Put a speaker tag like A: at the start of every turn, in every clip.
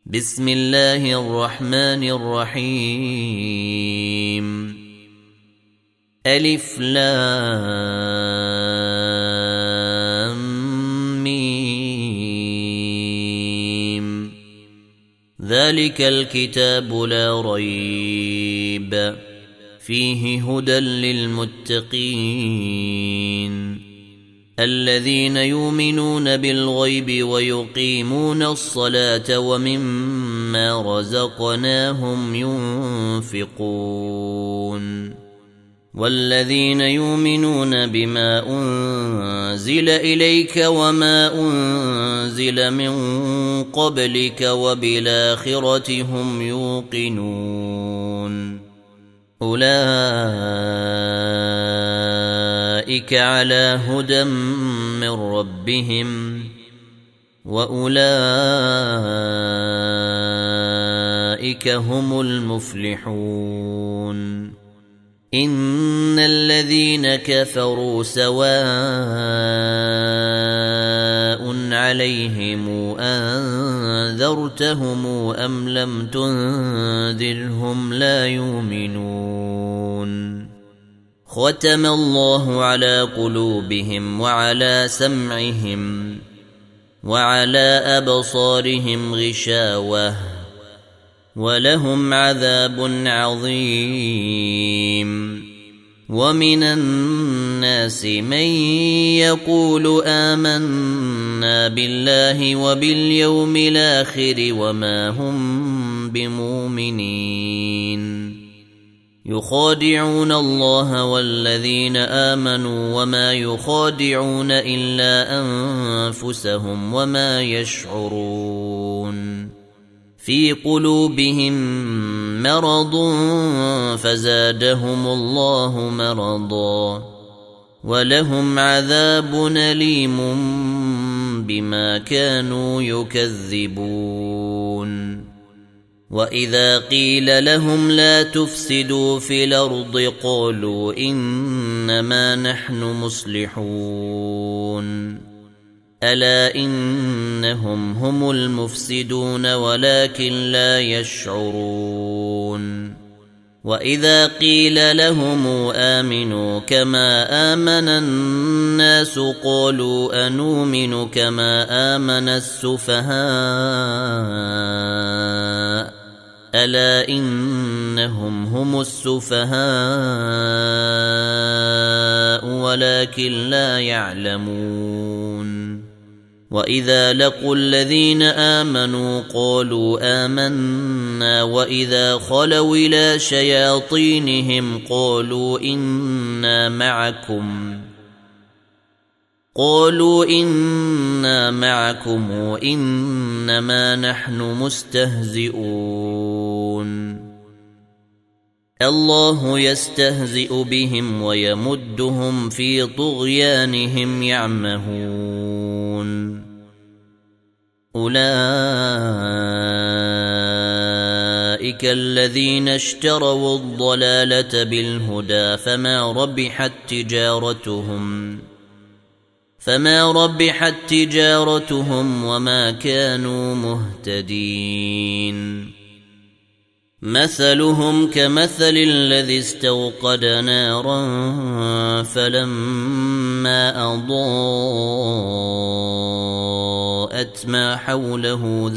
A: بسم الله الرحمن الرحيم ألف لام ميم ذلك الكتاب لا ريب فيه هدى للمتقين الذين يؤمنون بالغيب ويقيمون الصلاة ومما رزقناهم ينفقون والذين يؤمنون بما أنزل إليك وما أنزل من قبلك وبالآخرة هم يوقنون أولئك على هدى من ربهم وأولئك هم المفلحون إن الذين كفروا سواء عليهم أنذرتهم أم لم تنذرهم لا يؤمنون ختم الله على قلوبهم وعلى سمعهم وعلى أبصارهم غشاوة ولهم عذاب عظيم ومن الناس من يقول آمنا بالله وباليوم الآخر وما هم بمؤمنين يخادعون الله والذين آمنوا وما يخادعون إلا أنفسهم وما يشعرون في قلوبهم مرض فزادهم الله مرضا ولهم عذاب أليم بما كانوا يكذبون وإذا قيل لهم لا تفسدوا في الأرض قالوا إنما نحن مصلحون ألا إنهم هم المفسدون ولكن لا يشعرون وإذا قيل لهم آمنوا كما آمن الناس قالوا أنؤمن كما آمن السفهاء ألا إنهم هم السفهاء ولكن لا يعلمون وإذا لقوا الذين آمنوا قالوا آمنا وإذا خلوا إلى شياطينهم قالوا إنا معكم إنما نحن مستهزئون الله يستهزئ بهم ويمدهم في طغيانهم يعمهون أولئك الذين اشتروا الضلالة بالهدى فما ربحت تجارتهم وما كانوا مهتدين مثلهم كمثل الذي استوقد نارا فلما أضاءت ما حوله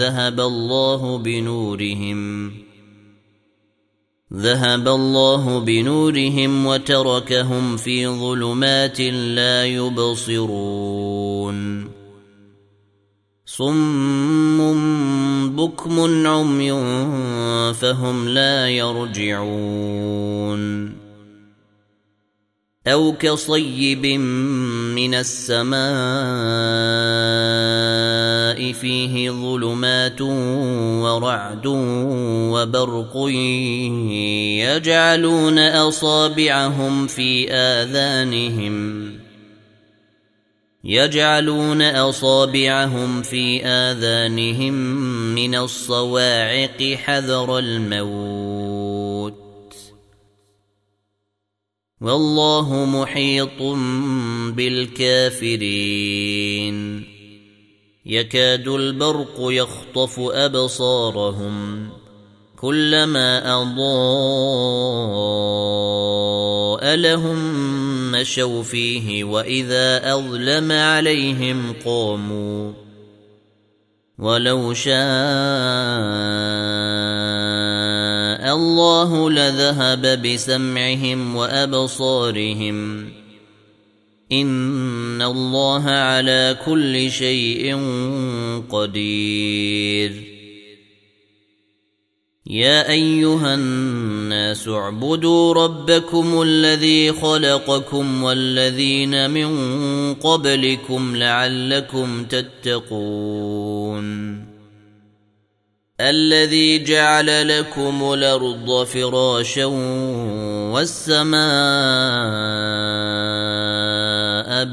A: ذهب الله بنورهم وتركهم في ظلمات لا يبصرون صم بكم عمي فهم لا يرجعون أو كصيب من السماء فيه ظلمات ورعد وبرق يجعلون أصابعهم في آذانهم من الصواعق حذر الموت والله محيط بالكافرين يكاد البرق يخطف أبصارهم كلما أضاء لهم مشوا فيه وإذا أظلم عليهم قاموا ولو شاء الله لذهب بسمعهم وأبصارهم إن الله على كل شيء قدير يا أيها الناس اعبدوا ربكم الذي خلقكم والذين من قبلكم لعلكم تتقون الذي جعل لكم الأرض فراشا والسماء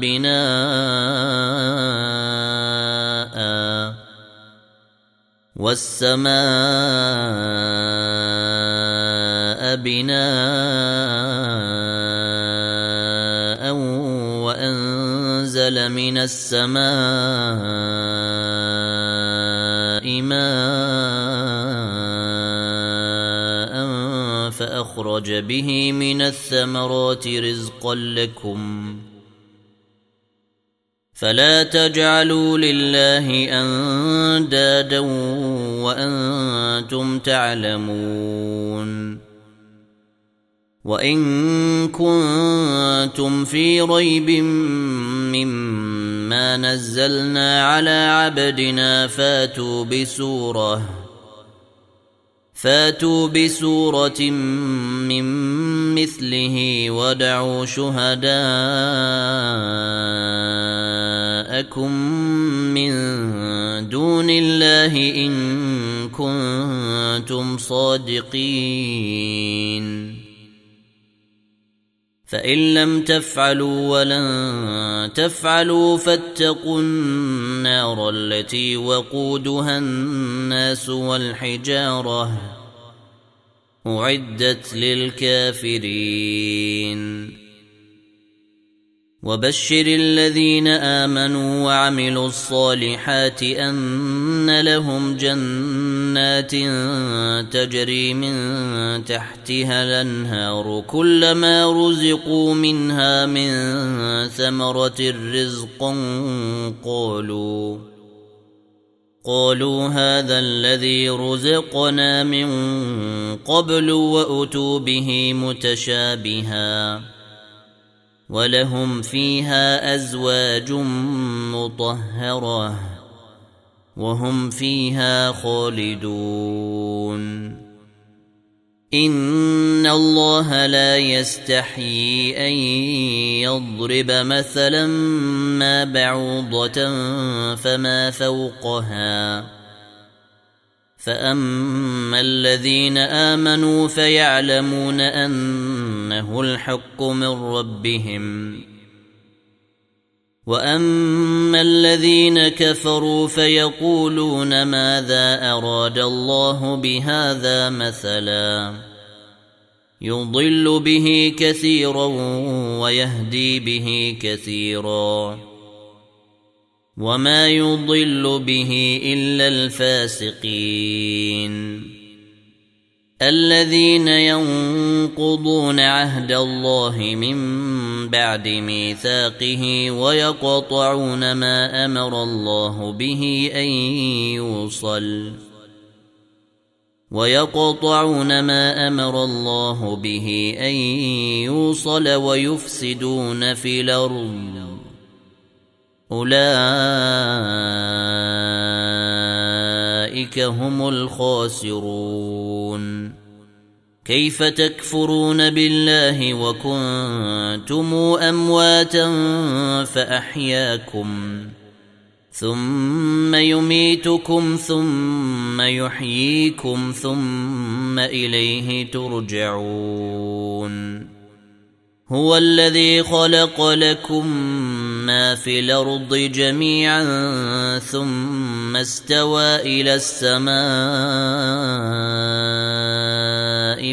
A: بناء وأنزل من السماء ماء فأخرج به من الثمرات رزقا لكم فلا تجعلوا لله أندادا وأنتم تعلمون وإن كنتم في ريب مما نزلنا على عبدنا فاتوا بسورة من مثله ودعوا شهداءكم من دون الله إن كنتم صادقين فإن لم تفعلوا ولن تفعلوا فاتقوا النار التي وقودها الناس والحجارة أعدت للكافرين وبشر الذين آمنوا وعملوا الصالحات أن لهم جنات تجري من تحتها الأنهار كلما رزقوا منها من ثمرة رزقا قالوا هذا الذي رزقنا من قبل وأتوا به متشابها ولهم فيها أزواج مطهرة وهم فيها خالدون إن الله لا يستحيي أن يضرب مثلا ما بعوضة فما فوقها فأما الذين آمنوا فيعلمون أنه الحق من ربهم وأما الذين كفروا فيقولون ماذا أراد الله بهذا مثلا يضل به كثيرا ويهدي به كثيرا وما يضل به إلا الفاسقين الذين ينقضون عهد الله من بعد ميثاقه ويقطعون ما أمر الله به أن يوصل ويفسدون في الأرض أولئك هم الخاسرون كيف تكفرون بالله وكنتم أمواتا فأحياكم ثم يميتكم ثم يحييكم ثم إليه ترجعون هو الذي خلق لكم ما في الأرض جميعا ثم استوى إلى السماء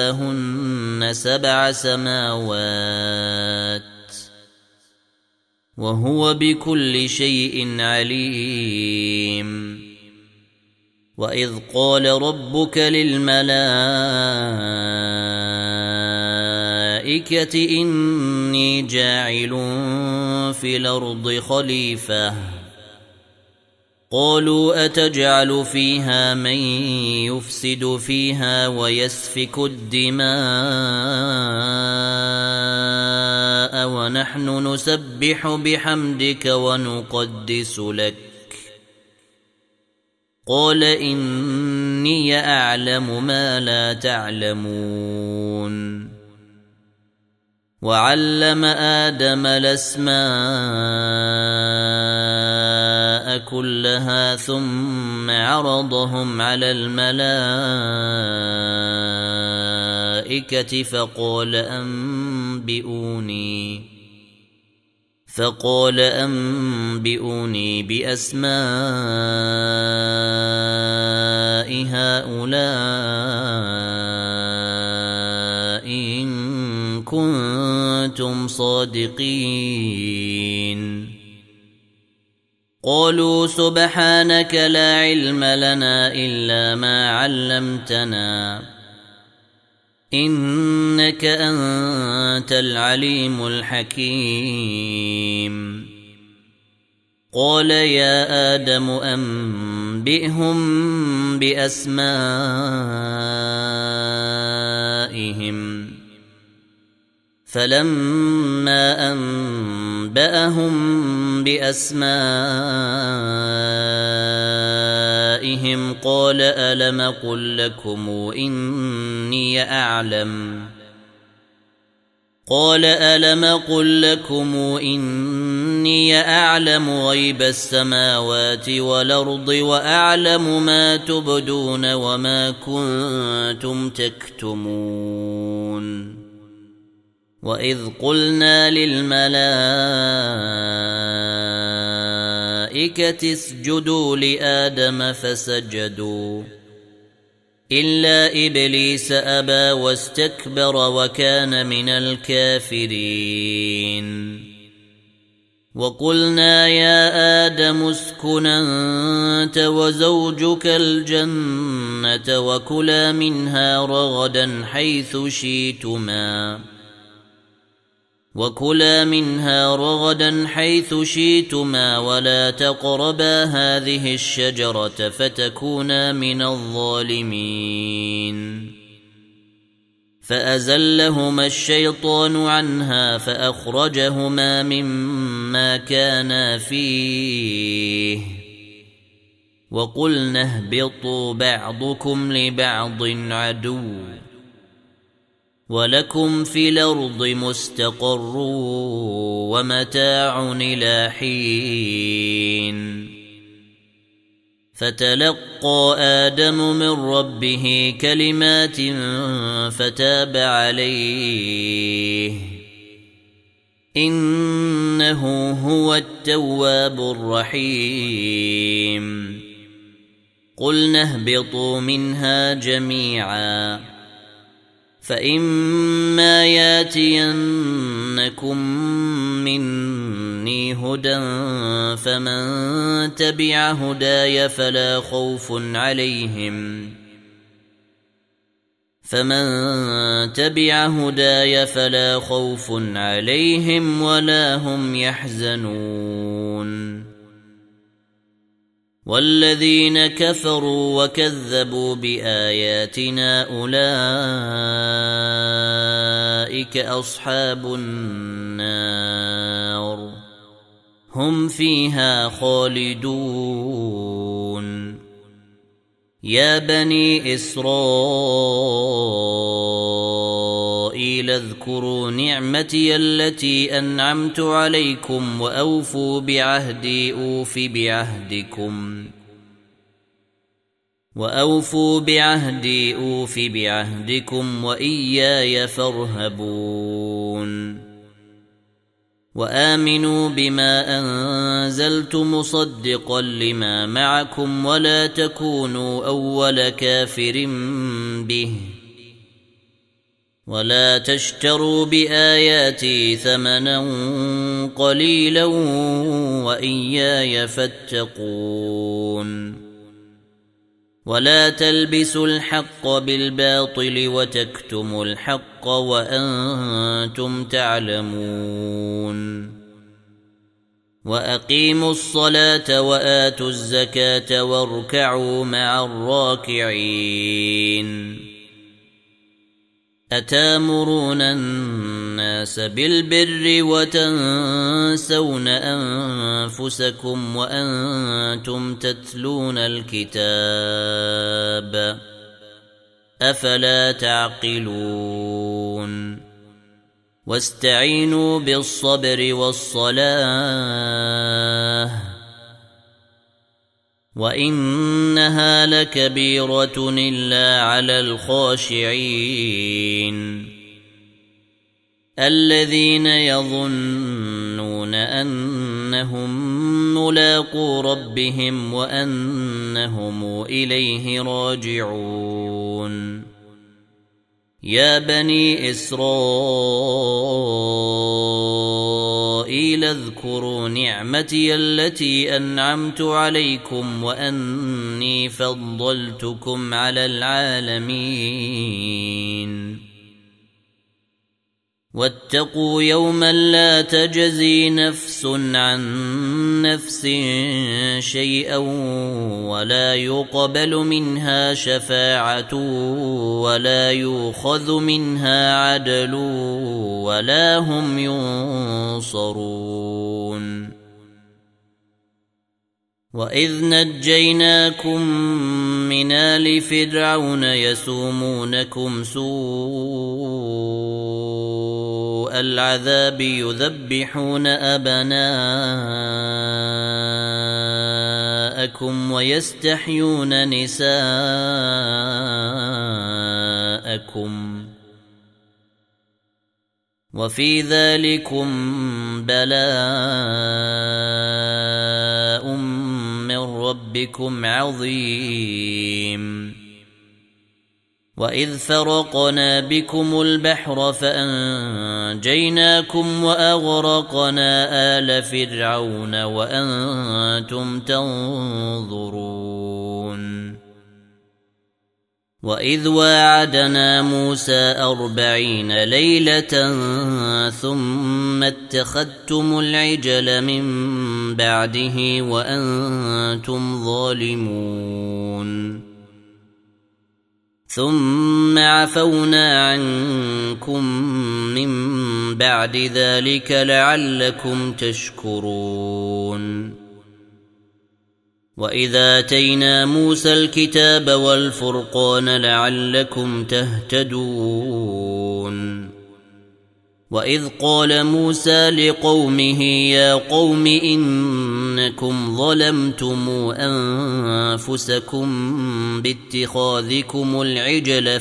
A: فسواهن 7 سماوات وهو بكل شيء عليم. وإذ قال ربك للملائكة إني جاعل في الأرض خليفة قالوا أتجعل فيها من يفسد فيها ويسفك الدماء ونحن نسبح بحمدك ونقدس لك قال إني أعلم ما لا تعلمون. وعلم آدم الأسماء كلها ثم عرضهم على الملائكة فقال أنبئوني بأسماء هؤلاء إن كنتم صادقين. قالوا سبحانك لا علم لنا إلا ما علمتنا إنك أنت العليم الحكيم. قال يا آدم أنبئهم بأسمائهم فلما أنبأهم بأسمائهم قال ألم قل لكم إني أعلم غيب السماوات والأرض وأعلم ما تبدون وما كنتم تكتمون. وإذ قلنا للملائكة اسجدوا لآدم فسجدوا إلا إبليس أبى واستكبر وكان من الكافرين. وقلنا يا آدم اسكن أنت وزوجك الجنة وكلا منها رغدا حيث شئتما ولا تقربا هذه الشجرة فتكونا من الظالمين. فأزلهما الشيطان عنها فأخرجهما مما كانا فيه وقلنا اهبطوا بعضكم لبعض عدو ولكم في الأرض مستقر ومتاع إلى حين. فتلقى آدم من ربه كلمات فتاب عليه إنه هو التواب الرحيم. قلنا اهبطوا منها جميعا فإما ياتينكم مني هدى فمن تبع هداي فلا خوف عليهم ولا هم يحزنون. والذين كفروا وكذبوا بآياتنا أولئك أصحاب النار هم فيها خالدون. يا بني إسرائيل اذكروا نعمتي التي أنعمت عليكم وأوفوا بعهدي أوف بعهدكم وإياي فارهبون. وآمنوا بما أنزلت مصدقا لما معكم ولا تكونوا أول كافر به ولا تشتروا بآياتي ثمنا قليلا وإياي فاتقون ولا تلبسوا الحق بالباطل وتكتموا الحق وأنتم تعلمون وأقيموا الصلاة وآتوا الزكاة واركعوا مع الراكعين أتامرون الناس بالبر وتنسون أنفسكم وأنتم تتلون الكتاب أفلا تعقلون واستعينوا بالصبر والصلاة وإنها لكبيرة إلا على الخاشعين الذين يظنون أنهم ملاقو ربهم وأنهم إليه راجعون يا بني إسرائيل اذكروا نعمتي التي أنعمت عليكم وأني فضلتكم على العالمين واتقوا يوما لا تجزي نفس عن نفس شيئا ولا يقبل منها شفاعة ولا يؤخذ منها عدل ولا هم ينصرون وإذ نجيناكم من آل فرعون يسومونكم سوء العذاب يذبحون أبناءكم ويستحيون نساءكم وفي ذلكم بلاء من ربكم عظيم وإذ فرقنا بكم البحر فأنجيناكم وأغرقنا آل فرعون وأنتم تنظرون وإذ واعدنا موسى 40 ليلة ثم اتخذتم العجل من بعده وأنتم ظالمون ثم عفونا عنكم من بعد ذلك لعلكم تشكرون وإذا آتينا موسى الكتاب والفرقان لعلكم تهتدون وإذ قال موسى لقومه يا قوم إنكم ظلمتم أنفسكم باتخاذكم العجل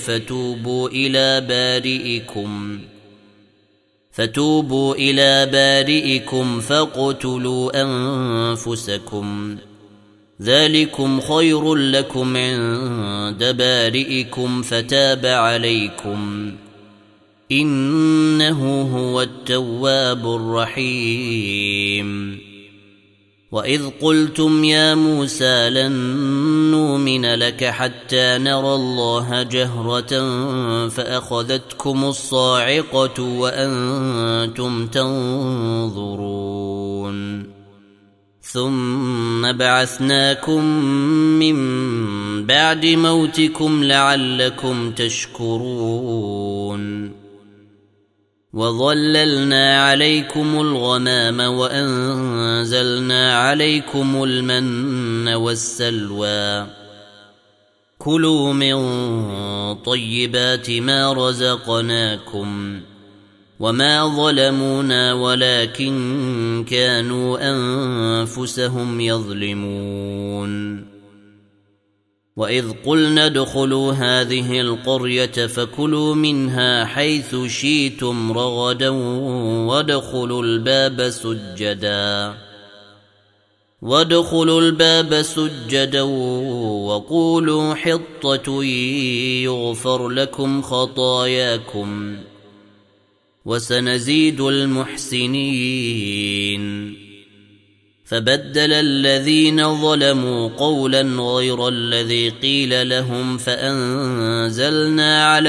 A: فتوبوا إلى بارئكم فاقتلوا أنفسكم ذلكم خير لكم عند بارئكم فتاب عليكم إنه هو التواب الرحيم وإذ قلتم يا موسى لن نؤمن لك حتى نرى الله جهرة فأخذتكم الصاعقة وأنتم تنظرون ثم بعثناكم من بعد موتكم لعلكم تشكرون وظللنا عليكم الغمام وأنزلنا عليكم المن والسلوى كلوا من طيبات ما رزقناكم وما ظلمونا ولكن كانوا أنفسهم يظلمون وإذ قلنا ادخلوا هذه القرية فكلوا منها حيث شئتم رغدا وادخلوا الباب سجدا وقولوا حطة يغفر لكم خطاياكم وسنزيد المحسنين. فبدل الذين ظلموا قولا غير الذي قيل لهم فأنزلنا على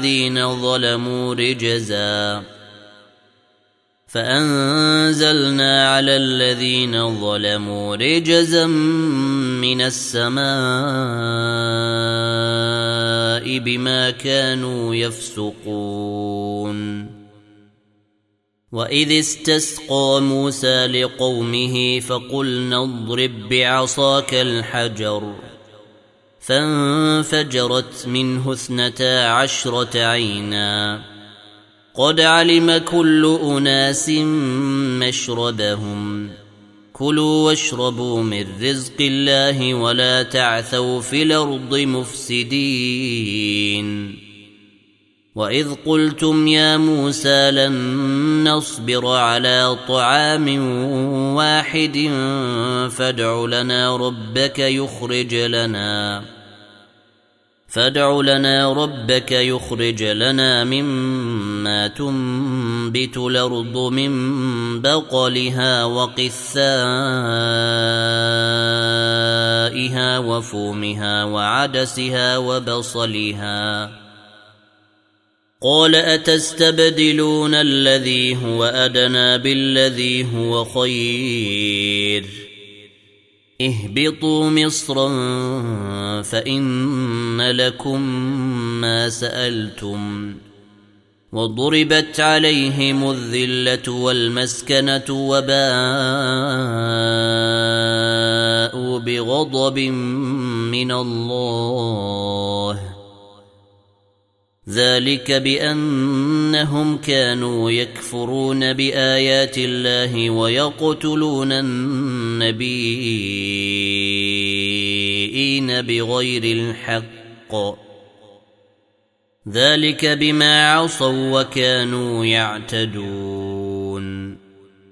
A: الذين ظلموا رجزا من السماء بما كانوا يفسقون. وإذ استسقى موسى لقومه فقلنا اضرب بعصاك الحجر فانفجرت منه 12 عينا قد علم كل أناس مشربهم كلوا واشربوا من رزق الله ولا تعثوا في الأرض مفسدين. وإذ قلتم يا موسى لن نصبر على طعام واحد فادع لنا ربك يخرج لنا مما تنبت الأرض من بقلها وقثائها وفومها وعدسها وبصلها. قال أتستبدلون الذي هو أدنى بالذي هو خير اهبطوا مصرا فإن لكم ما سألتم وضربت عليهم الذلة والمسكنة وباءوا بغضب من الله ذلك بأنهم كانوا يكفرون بآيات الله ويقتلون النبيين بغير الحق ذلك بما عصوا وكانوا يعتدون.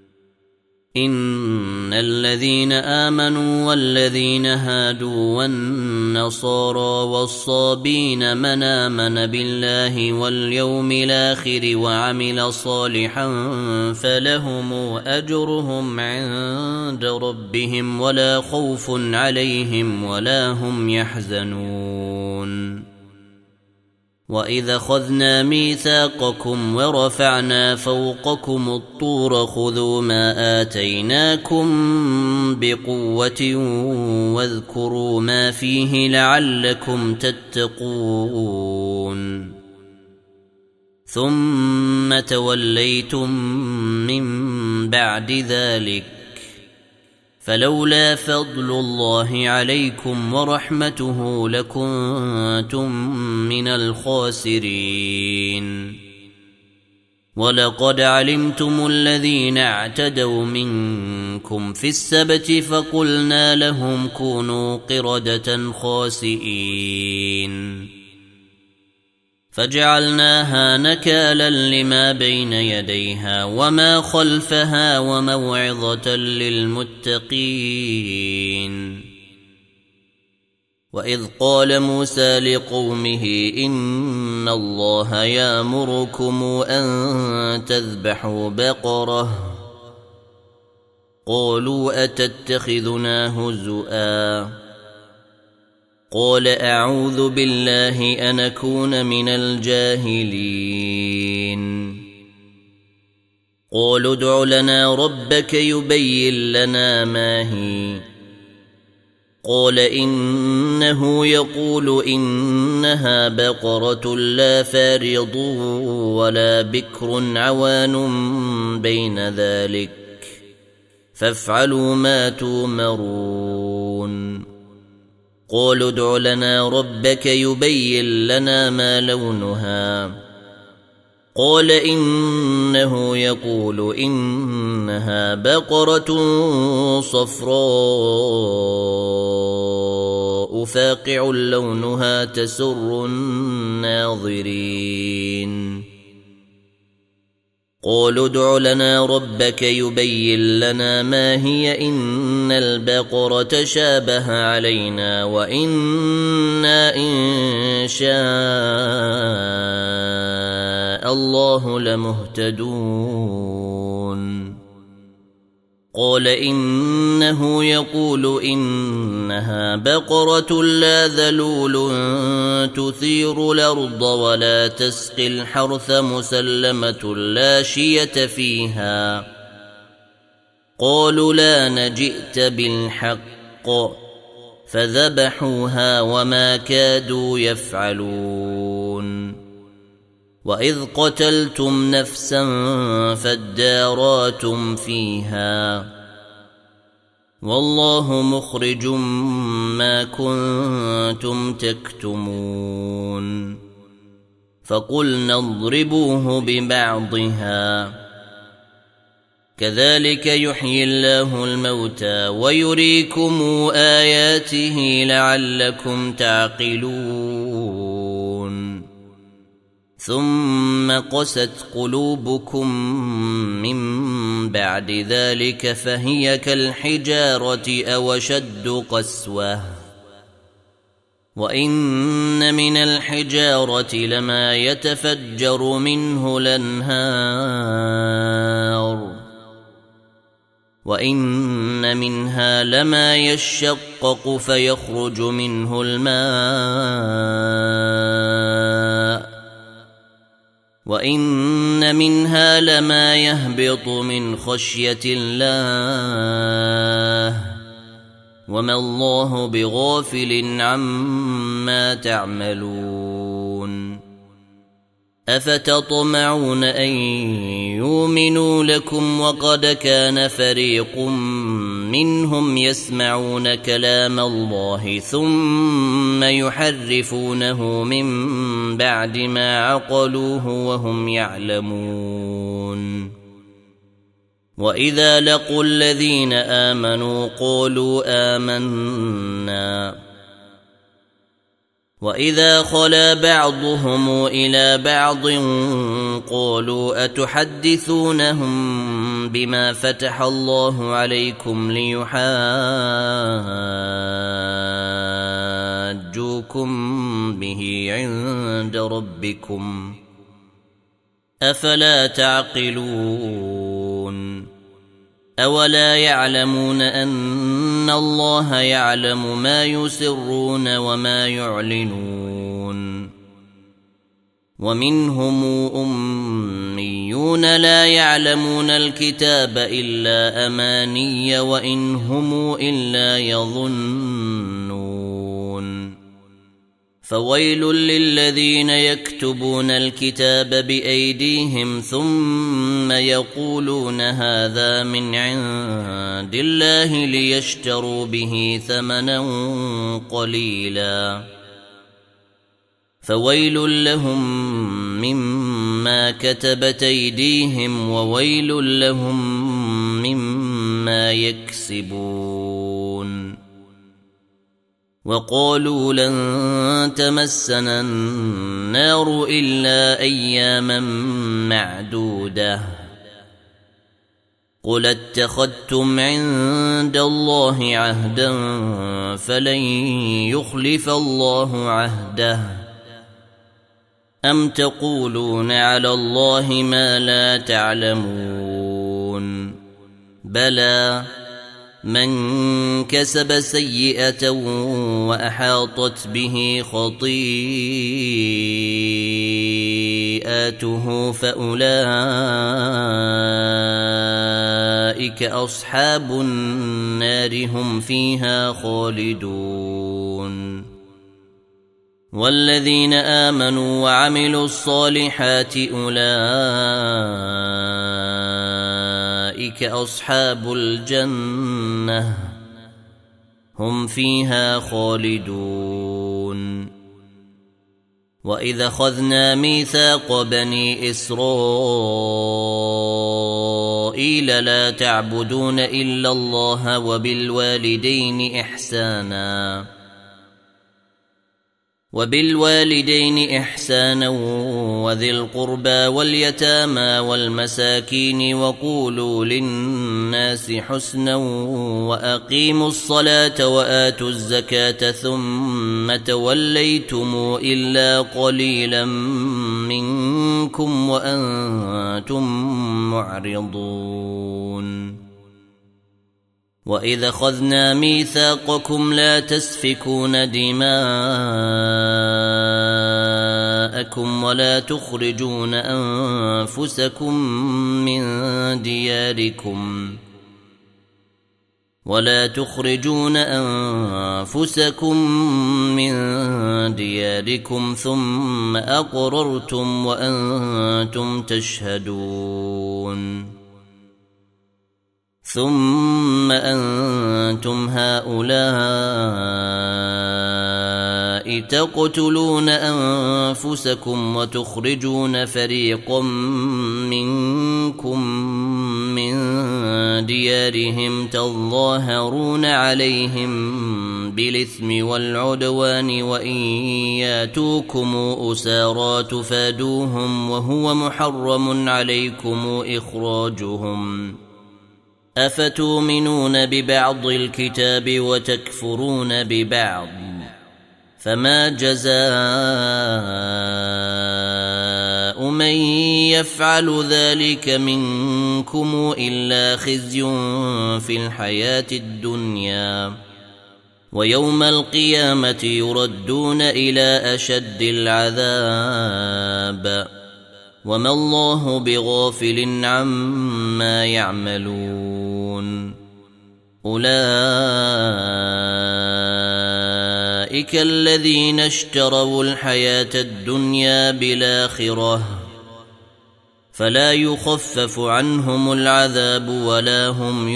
A: إن الذين آمنوا والذين هادوا والنصارى والصابين من آمن بالله واليوم الآخر وعمل صالحا فلهم أجرهم عند ربهم ولا خوف عليهم ولا هم يحزنون. وإذا أخذنا ميثاقكم ورفعنا فوقكم الطور خذوا ما آتيناكم بقوة واذكروا ما فيه لعلكم تتقون. ثم توليتم من بعد ذلك فلولا فضل الله عليكم ورحمته لكنتم من الخاسرين. ولقد علمتم الذين اعتدوا منكم في السبت فقلنا لهم كونوا قردة خاسئين فجعلناها نكالا لما بين يديها وما خلفها وموعظة للمتقين. وإذ قال موسى لقومه إن الله يأمركم أن تذبحوا بقرة قالوا أتتخذنا هزؤا قال أعوذ بالله أن أكون من الجاهلين. قالوا ادع لنا ربك يبين لنا ما هي قال إنه يقول إنها بقرة لا فارض ولا بكر عوان بين ذلك فافعلوا ما تؤمرون. قالوا ادع لنا ربك يبين لنا ما لونها قال إنه يقول إنها بقرة صفراء فاقع لونها تسر الناظرين. قالوا ادع لنا ربك يبين لنا ما هي إن البقرة تشابه علينا وإنا إن شاء الله لمهتدون قال إنه يقول إنها بقرة لا ذلول تثير الأرض ولا تسقي الحرث مسلمة لا شية فيها قالوا لا نجئت بالحق فذبحوها وما كادوا يفعلون وإذ قتلتم نفسا فادارأتم فيها والله مخرج ما كنتم تكتمون فقلنا اضربوه ببعضها كذلك يحيي الله الموتى ويريكم آياته لعلكم تعقلون ثم قست قلوبكم من بعد ذلك فهي كالحجارة أو أشد قسوة وإن من الحجارة لما يتفجر منه الأنهار وإن منها لما يشقق فيخرج منه الماء وإن منها لما يهبط من خشية الله وما الله بغافل عما تعملون أفتطمعون أن يؤمنوا لكم وقد كان فريق منهم يسمعون كلام الله ثم يحرفونه من بعد ما عقلوه وهم يعلمون وإذا لقوا الذين آمنوا قالوا آمنا وإذا خلا بعضهم إلى بعض قالوا أتحدثونهم بما فتح الله عليكم ليحاجوكم به عند ربكم أفلا تعقلون أولا يعلمون أن الله يعلم ما يسرون وما يعلنون ومنهم أميون لا يعلمون الكتاب إلا أماني وإن هم إلا يظنون فويل للذين يكتبون الكتاب بأيديهم ثم يقولون هذا من عند الله ليشتروا به ثمنا قليلا فويل لهم مما كتبت أيديهم وويل لهم مما يكسبون وقالوا لن تمسنا النار إلا أياما معدودة قل اتخذتم عند الله عهدا فلن يخلف الله عهده أم تقولون على الله ما لا تعلمون بلى من كسب سيئة وأحاطت به خطيئاته فأولئك أصحاب النار هم فيها خالدون والذين آمنوا وعملوا الصالحات أولئك أصحاب الجنة هم فيها خالدون وإذا أخذنا ميثاق بني إسرائيل لا تعبدون إلا الله وبالوالدين إحسانا وبالوالدين إحسانا وذي القربى واليتامى والمساكين وقولوا للناس حسنا وأقيموا الصلاة وآتوا الزكاة ثم توليتم إلا قليلا منكم وأنتم معرضون وإذا أخذنا ميثاقكم لا تسفكون دماءكم ولا تخرجون أنفسكم من دياركم ثم أقررتم وأنتم تشهدون ثم أنتم هؤلاء تقتلون أنفسكم وتخرجون فريقا منكم من ديارهم تظاهرون عليهم بالإثم والعدوان وإن ياتوكم أسارى تفادوهم وهو محرم عليكم إخراجهم أفتؤمنون ببعض الكتاب وتكفرون ببعض فما جزاء من يفعل ذلك منكم إلا خزي في الحياة الدنيا ويوم القيامة يردون إلى أشد العذاب وما الله بغافل عما يعملون أولئك الذين اشتروا الحياة الدنيا بالآخرة فلا يخفف عنهم العذاب ولا هم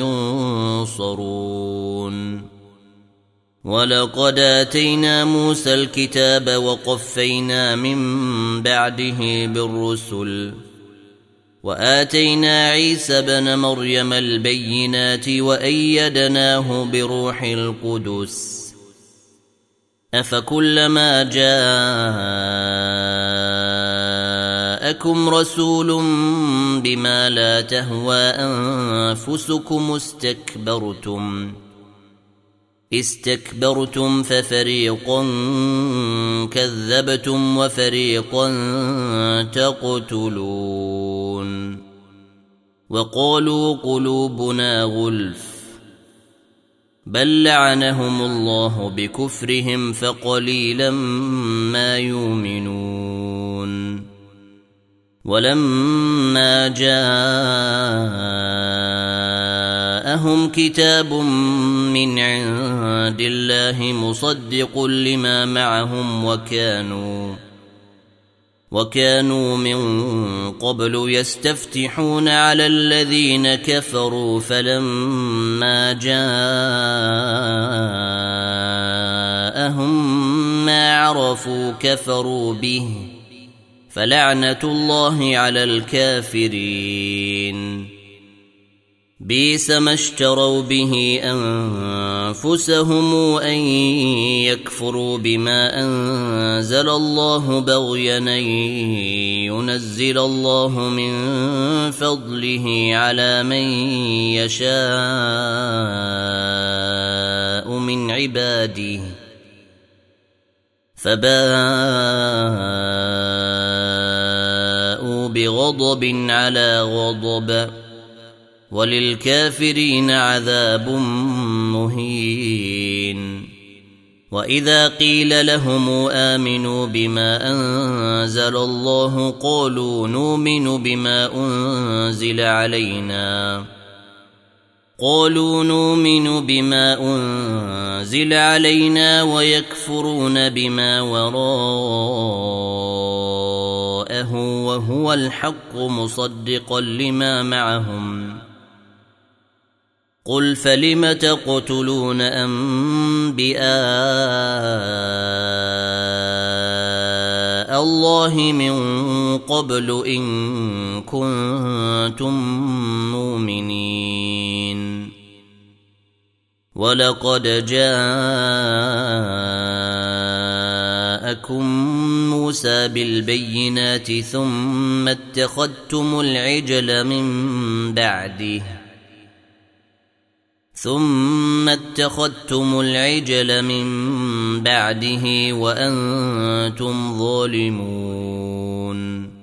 A: ينصرون ولقد آتينا موسى الكتاب وقفينا من بعده بالرسل وآتينا عيسى بن مريم البينات وأيدناه بروح القدس أفكلما جاءكم رسول بما لا تهوى أنفسكم استكبرتم ففريقا كذبتم وفريقا تقتلون وقالوا قلوبنا غلف بل لعنهم الله بكفرهم فقليلا ما يؤمنون ولما جاءهم كتاب من عند الله مصدق لما معهم وكانوا من قبل يستفتحون على الذين كفروا فلما جاءهم ما عرفوا كفروا به فلعنة الله على الكافرين بئس ما اشتروا به أنفسهم أن يكفروا بما أنزل الله بغيا أن ينزل الله من فضله على من يشاء من عباده فباءوا بغضب على غضب وللكافرين عذاب مهين وإذا قيل لهم آمنوا بما أنزل الله قالوا نؤمن بما أنزل علينا ويكفرون بما وراءه وهو الحق مصدقا لما معهم قل فلم تقتلون أنبياء الله من قبل إن كنتم مؤمنين ولقد جاءكم جاءكم موسى بالبينات ثم اتخذتم العجل من بعده وأنتم ظالمون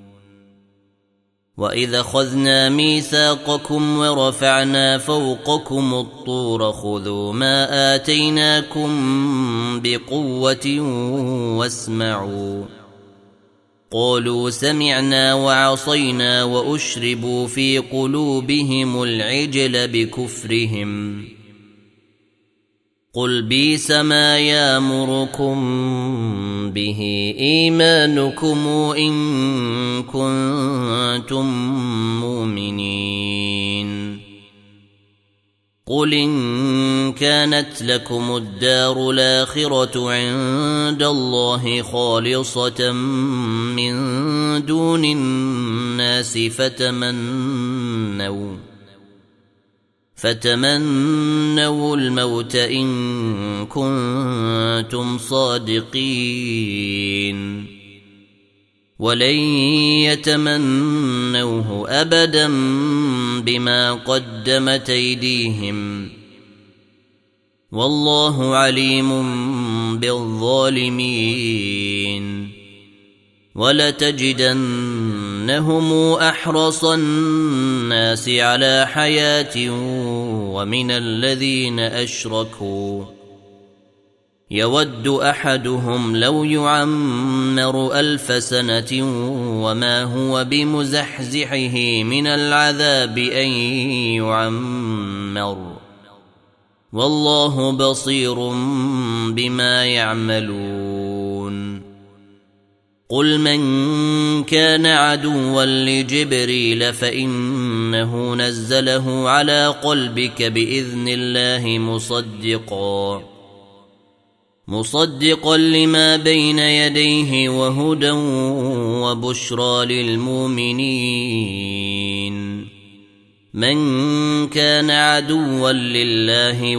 A: وإذا أخذنا ميثاقكم ورفعنا فوقكم الطور خذوا ما آتيناكم بقوة واسمعوا قالوا سمعنا وعصينا وأشربوا في قلوبهم العجل بكفرهم قل بئس ما يأمركم به إيمانكم إن كنتم مؤمنين قل إن كانت لكم الدار الآخرة عند الله خالصة من دون الناس فتمنوا الموت إن كنتم صادقين ولن يتمنوه أبدا بما قدمت أيديهم والله عليم بالظالمين ولتجدنهم أحرص الناس على حياة ومن الذين أشركوا يود أحدهم لو يعمر 1000 سنة وما هو بمزحزحه من العذاب أن يعمر والله بصير بما يعملون قل من كان عدوا لجبريل فإنه نزله على قلبك بإذن الله مصدقا لما بين يديه وهدى وبشرى للمؤمنين من كان عدوا لله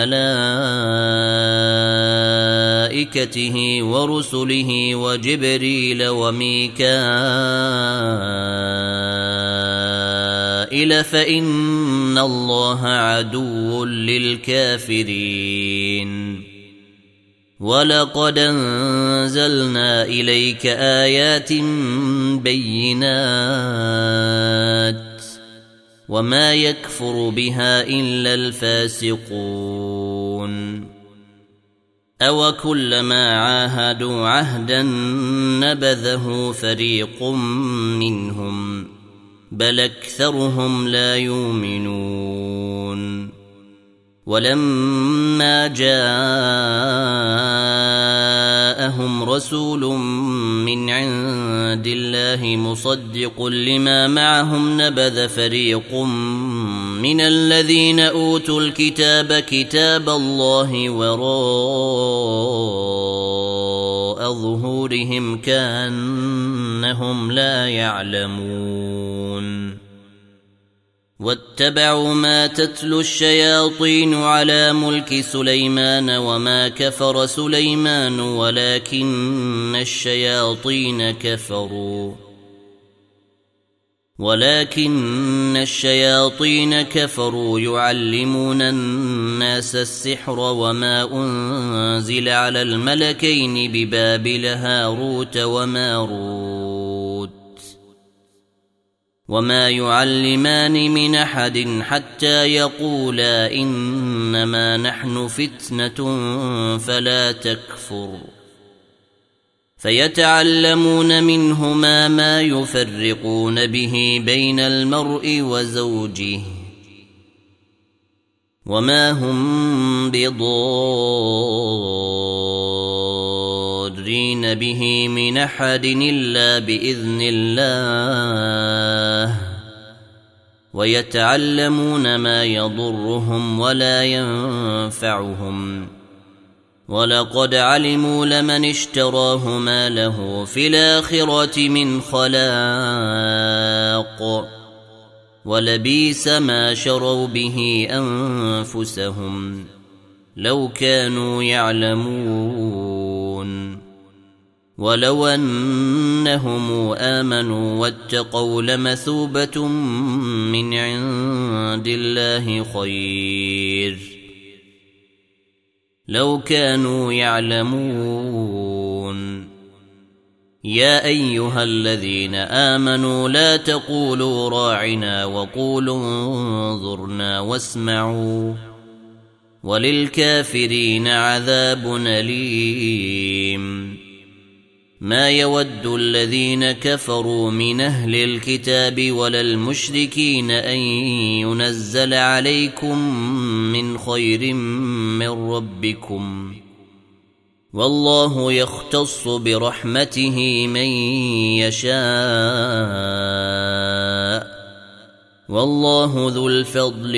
A: وملائكته ورسله وجبريل وميكائيل فإن الله عدو للكافرين ولقد أنزلنا إليك آيات بينات وما يكفر بها إلا الفاسقون أو كلما عاهدوا عهدا نبذه فريق منهم بل أكثرهم لا يؤمنون ولما جاءهم رسول من عند الله مصدق لما معهم نبذ فريق من الذين أوتوا الكتاب كتاب الله وراء ظهورهم كأنهم لا يعلمون واتبعوا ما تتلو الشياطين على ملك سليمان وما كفر سليمان ولكن الشياطين كفروا يعلمون الناس السحر وما أنزل على الملكين ببابل هاروت وماروت وما يعلمان من أحد حتى يقولا إنما نحن فتنة فلا تكفر فيتعلمون منهما ما يفرقون به بين المرء وزوجه وما هم بضارين به من أحد إلا بإذن الله ويتعلمون ما يضرهم ولا ينفعهم ولقد علموا لمن اشتراه ما له في الآخرة من خلاق ولبئس ما شروا به أنفسهم لو كانوا يعلمون ولو أنهم آمنوا واتقوا لمثوبة من عند الله خير لو كانوا يعلمون. يا أيها الذين آمنوا لا تقولوا راعنا وقولوا انظرنا واسمعوا وللكافرين عذاب أليم. ما يود الذين كفروا من أهل الكتاب ولا المشركين أن ينزل عليكم من خير من ربكم والله يختص برحمته من يشاء والله ذو الفضل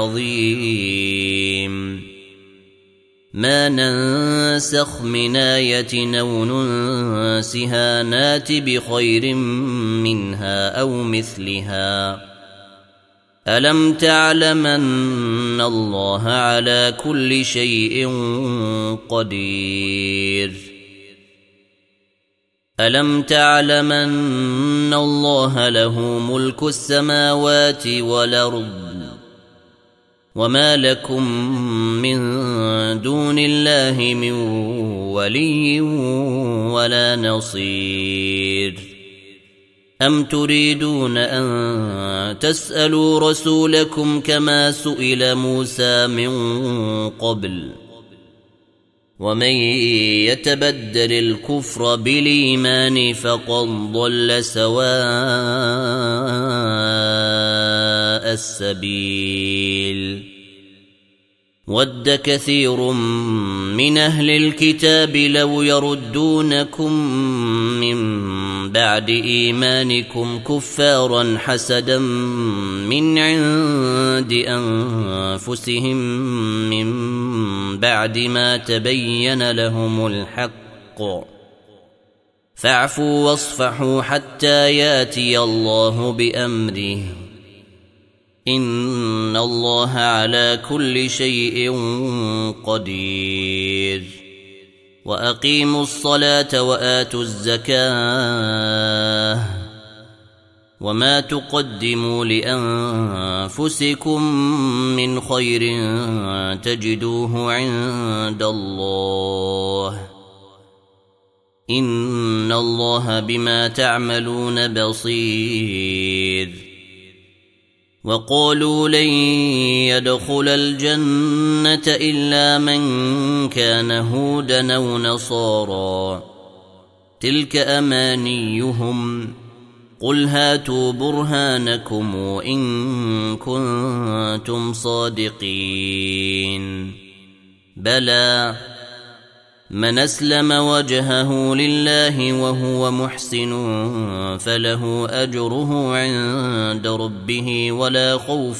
A: العظيم. ما ننسخ من آية أو ننسها نات بخير منها أو مثلها. ألم تعلم أن الله على كل شيء قدير ألم تعلم أن الله له ملك السماوات والأرض وما لكم من دون الله من ولي ولا نصير. أم تريدون أن تسألوا رسولكم كما سئل موسى من قبل ومن يتبدل الكفر بالإيمان فقد ضل سواء السبيل. ود كثير من أهل الكتاب لو يردونكم من بعد إيمانكم كفارا حسدا من عند أنفسهم من بعد ما تبين لهم الحق فاعفوا واصفحوا حتى ياتي الله بأمره إن الله على كل شيء قدير. وأقيموا الصلاة وآتوا الزكاة وما تقدموا لأنفسكم من خير تجدوه عند الله إن الله بما تعملون بصير. وقالوا لن يدخل الجنة إلا من كان هودا أو نصارى تلك أمانيهم قل هاتوا برهانكم إن كنتم صادقين. بلى من أسلم وجهه لله وهو محسن فله أجره عند ربه ولا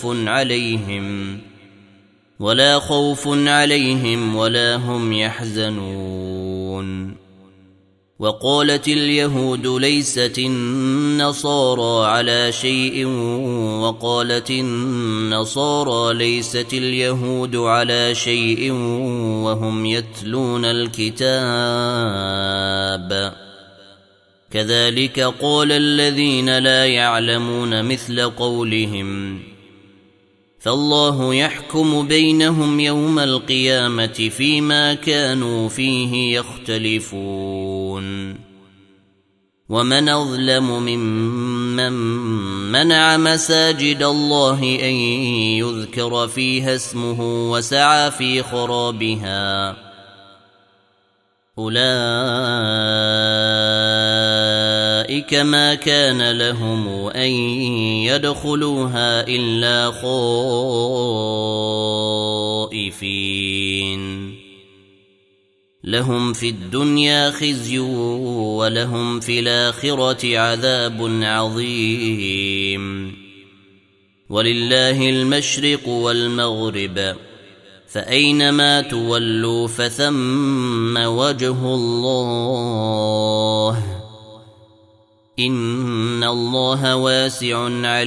A: خوف عليهم ولا هم يحزنون. وقالت اليهود ليست النصارى على شيء وقالت النصارى ليست اليهود على شيء وهم يتلون الكتاب كذلك قال الذين لا يعلمون مثل قولهم فالله يحكم بينهم يوم القيامة فيما كانوا فيه يختلفون. ومن أظلم ممن منع مساجد الله أن يذكر فيها اسمه وسعى في خرابها أولئك ما كان لهم أن يدخلوها إلا خائفين لهم في الدنيا خزي ولهم في الآخرة عذاب عظيم. ولله المشرق والمغرب فأينما تولوا فثم وجه الله إن الله واسع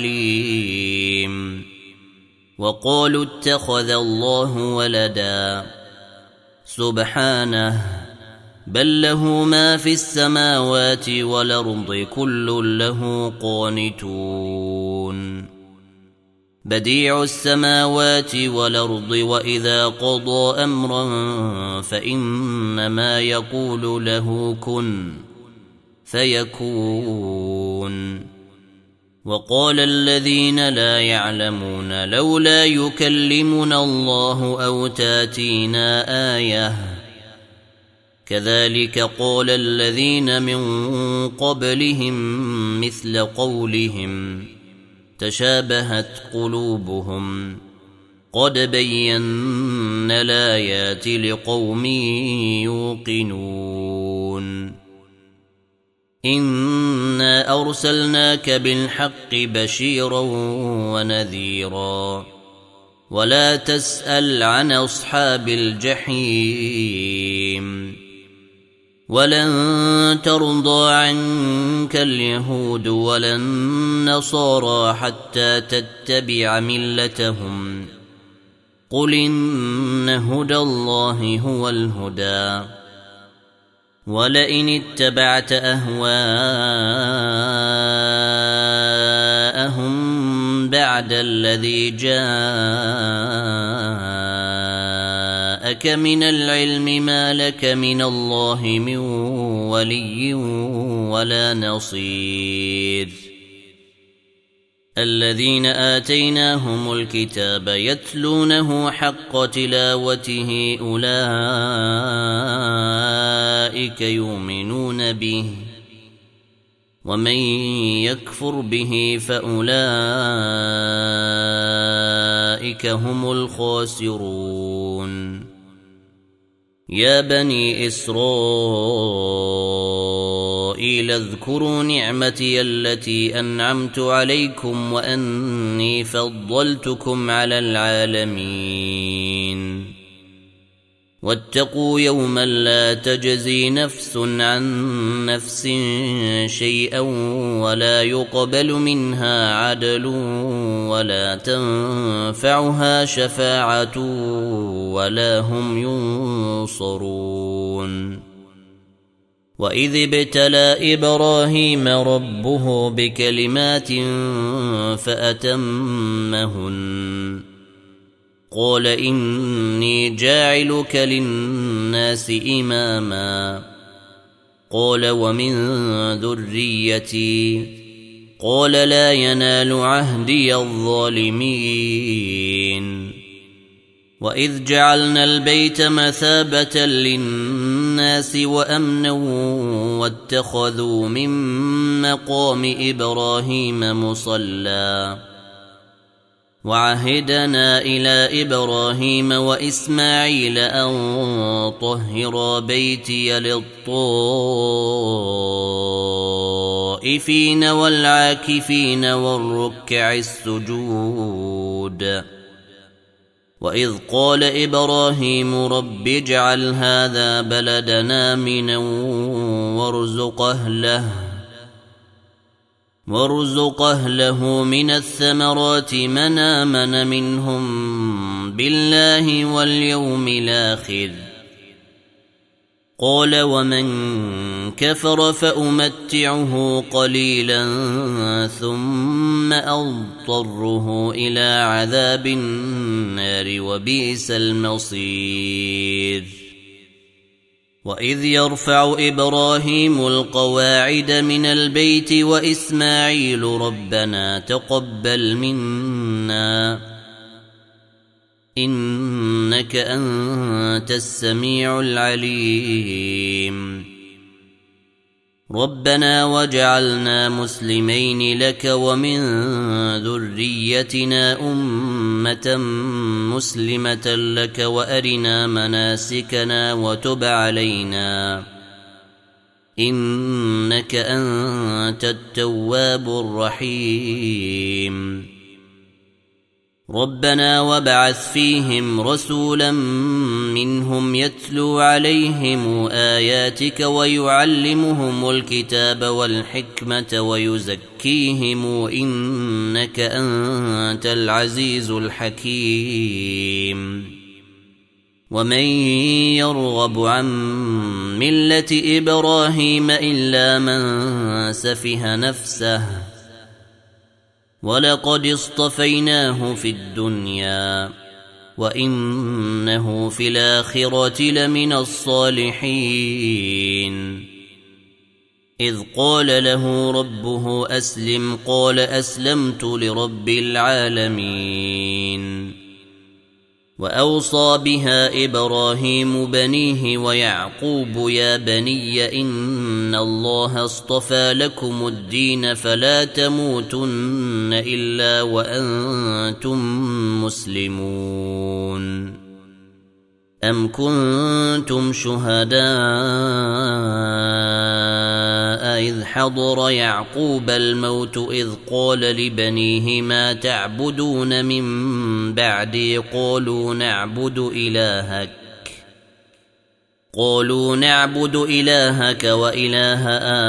A: عليم. وقالوا اتخذ الله ولدا سبحانه بل له ما في السماوات والأرض كل له قانتون بديع السماوات والأرض وإذا قضى أمرا فإنما يقول له كن فيكون وقال الذين لا يعلمون لولا يكلمنا الله أو تاتينا آية كذلك قال الذين من قبلهم مثل قولهم تشابهت قلوبهم قد بينا الآيات لقوم يوقنون إنا أرسلناك بالحق بشيرا ونذيرا ولا تسأل عن أصحاب الجحيم ولن ترضى عنك اليهود ولا النصارى حتى تتبع ملتهم قل إن هدى الله هو الهدى ولئن اتبعت أهواءهم بعد الذي جاءك من العلم ما لك من الله من ولي ولا نصير الذين آتيناهم الكتاب يتلونه حق تلاوته أولئك يؤمنون به ومن يكفر به فأولئك هم الخاسرون يا بني إسرائيل اذكروا نعمتي التي أنعمت عليكم وأني فضلتكم على العالمين واتقوا يوما لا تجزي نفس عن نفس شيئا ولا يقبل منها عدل ولا تنفعها شفاعة ولا هم ينصرون وإذ ابتلى إبراهيم ربه بكلمات فأتمهن قال إني جاعلك للناس إماما قال ومن ذريتي قال لا ينال عهدي الظالمين وإذ جعلنا البيت مثابة للناس وأمنا واتخذوا من مقام إبراهيم مصلى وعهدنا إلى إبراهيم وإسماعيل أن طهرا بيتي للطائفين والعاكفين والركع السجود وإذ قال إبراهيم رب اجعل هذا بلدنا آمنا وارزق أهله من الثمرات من آمن منهم بالله واليوم الآخر قال ومن كفر فأمتعه قليلا ثم أضطره إلى عذاب النار وبئس المصير وإذ يرفع إبراهيم القواعد من البيت وإسماعيل ربنا تقبل منا إنك أنت السميع العليم ربنا وجعلنا مسلمين لك ومن ذريتنا أمة مسلمة لك وأرنا مناسكنا وتب علينا إنك أنت التواب الرحيم ربنا وابعث فيهم رسولا منهم يتلو عليهم آياتك ويعلمهم الكتاب والحكمة ويزكيهم إنك أنت العزيز الحكيم ومن يرغب عن ملة إبراهيم إلا من سفه نفسه ولقد اصطفيناه في الدنيا وإنه في الآخرة لمن الصالحين إذ قال له ربه أسلم قال أسلمت لرب العالمين وأوصى بها إبراهيم بنيه ويعقوب يا بني إن الله اصطفى لكم الدين فلا تموتن إلا وأنتم مسلمون أم كنتم شهداء إذ حضر يعقوب الموت إذ قال لبنيه ما تعبدون من بعدي قالوا نعبد إلهك وإله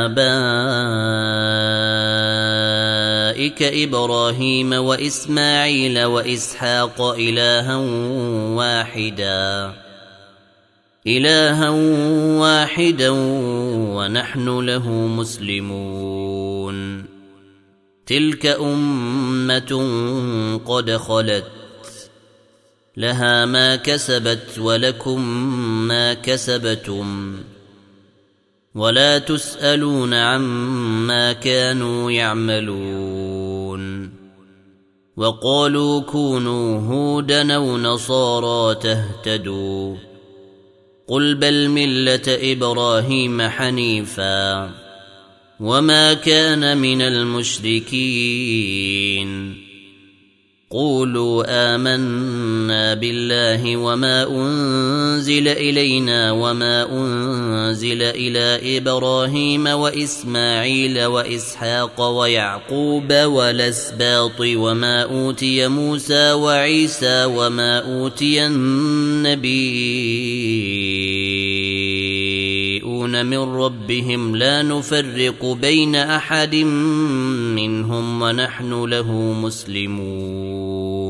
A: آبائك إبراهيم وإسماعيل وإسحاق إلها واحدا ونحن له مسلمون تلك أمة قد خلت لها ما كسبت ولكم ما كسبتم ولا تسألون عما كانوا يعملون وقالوا كونوا هودا أو نصارى تهتدوا قل بل ملة إبراهيم حنيفا وما كان من المشركين قولوا آمنا بالله وما أنزل إلينا وما أنزل إلى إبراهيم وإسماعيل وإسحاق ويعقوب والأسباط وما أوتي موسى وعيسى وما أوتي النبيون من ربهم لا نفرق بين أحد منهم ونحن له مسلمون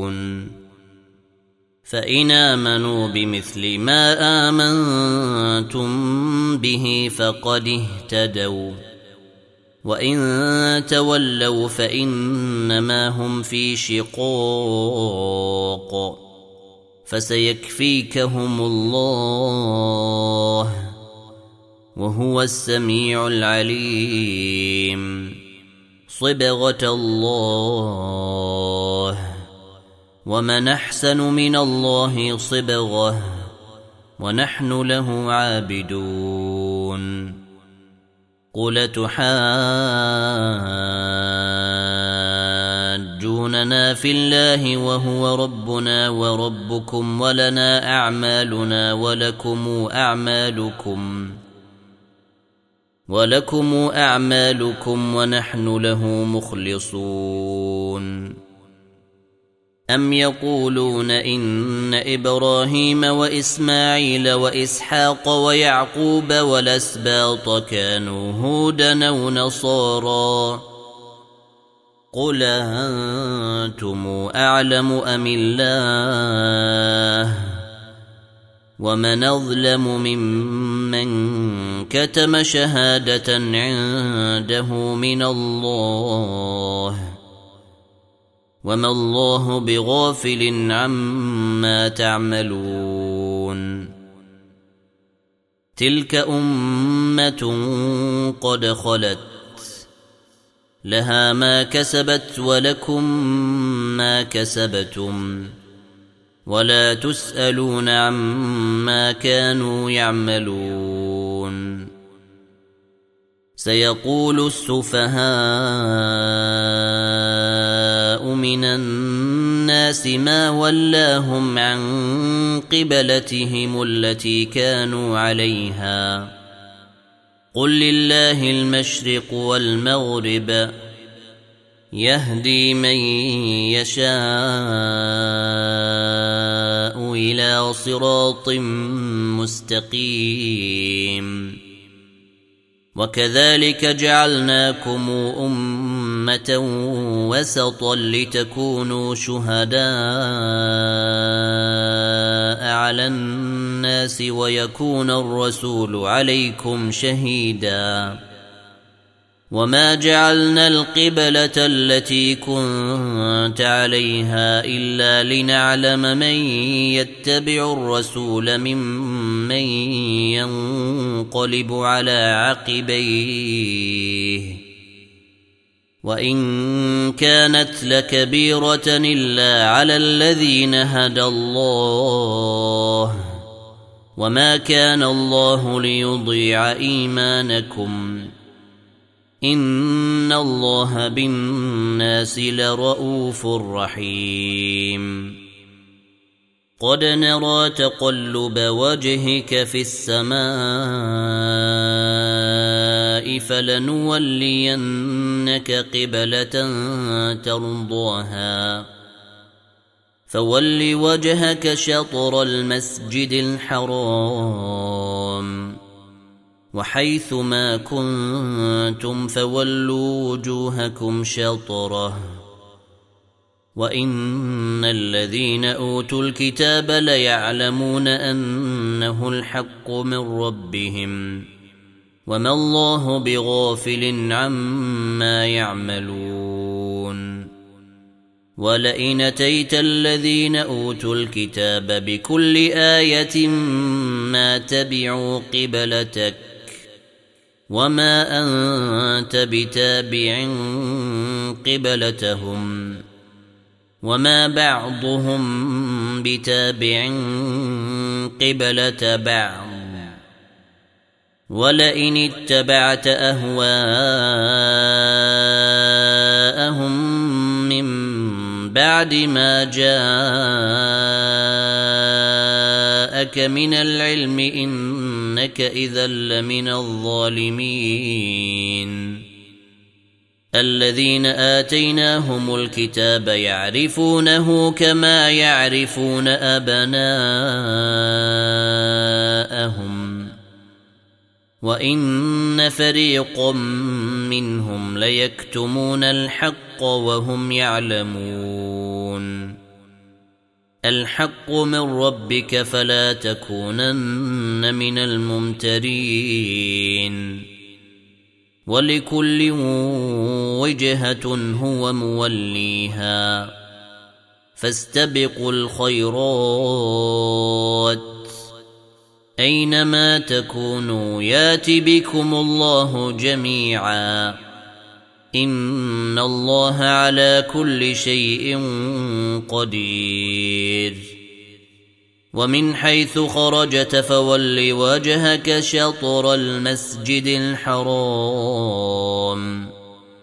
A: فإن آمنوا بمثل ما آمنتم به فقد اهتدوا وإن تولوا فإنما هم في شقاق فسيكفيكهم الله وهو السميع العليم صبغة الله ومن أحسن من الله صبغة ونحن له عابدون قل تحاجوننا في الله وهو ربنا وربكم ولنا أعمالنا ولكم أعمالكم ونحن له مخلصون أم يقولون إن إبراهيم وإسماعيل وإسحاق ويعقوب والأسباط كانوا هودا أو نصارى قل أنتم أعلم أم الله ومن أظلم ممن كتم شهادة عنده من الله وما الله بغافل عما تعملون تلك أمة قد خلت لها ما كسبت ولكم ما كسبتم ولا تسألون عما كانوا يعملون سيقول السفهاء من الناس ما ولاهم عن قبلتهم التي كانوا عليها قل لله المشرق والمغرب يهدي من يشاء إلى صراط مستقيم وكذلك جعلناكم أمة وسطا لتكونوا شهداء على الناس ويكون الرسول عليكم شهيدا وما جعلنا القبلة التي كنت عليها إلا لنعلم من يتبع الرسول ممن ينقلب على عقبيه وإن كانت لكبيرة إلا على الذين هدى الله وما كان الله ليضيع إيمانكم إن الله بالناس لرؤوف رحيم قد نرى تقلب وجهك في السماء فلنولينك قبلة ترضاها فول وجهك شطر المسجد الحرام وحيث ما كنتم فولوا وجوهكم شطره وإن الذين أوتوا الكتاب ليعلمون أنه الحق من ربهم وما الله بغافل عما يعملون ولئن أتيت الذين أوتوا الكتاب بكل آية ما تبعوا قبلتك وما أنت بتابع قبلتهم وما بعضهم بتابع قبلة بعض ولئن اتبعت أهواءهم من بعد ما جاءك من العلم إنك إذا لمن الظالمين الذين آتيناهم الكتاب يعرفونه كما يعرفون أبناءهم وإن فريقا منهم ليكتمون الحق وهم يعلمون الحق من ربك فلا تكونن من الممترين ولكل وجهة هو موليها فاستبقوا الخيرات أينما تكونوا يات بكم الله جميعا إن الله على كل شيء قدير ومن حيث خرجت فول وجهك شطر المسجد الحرام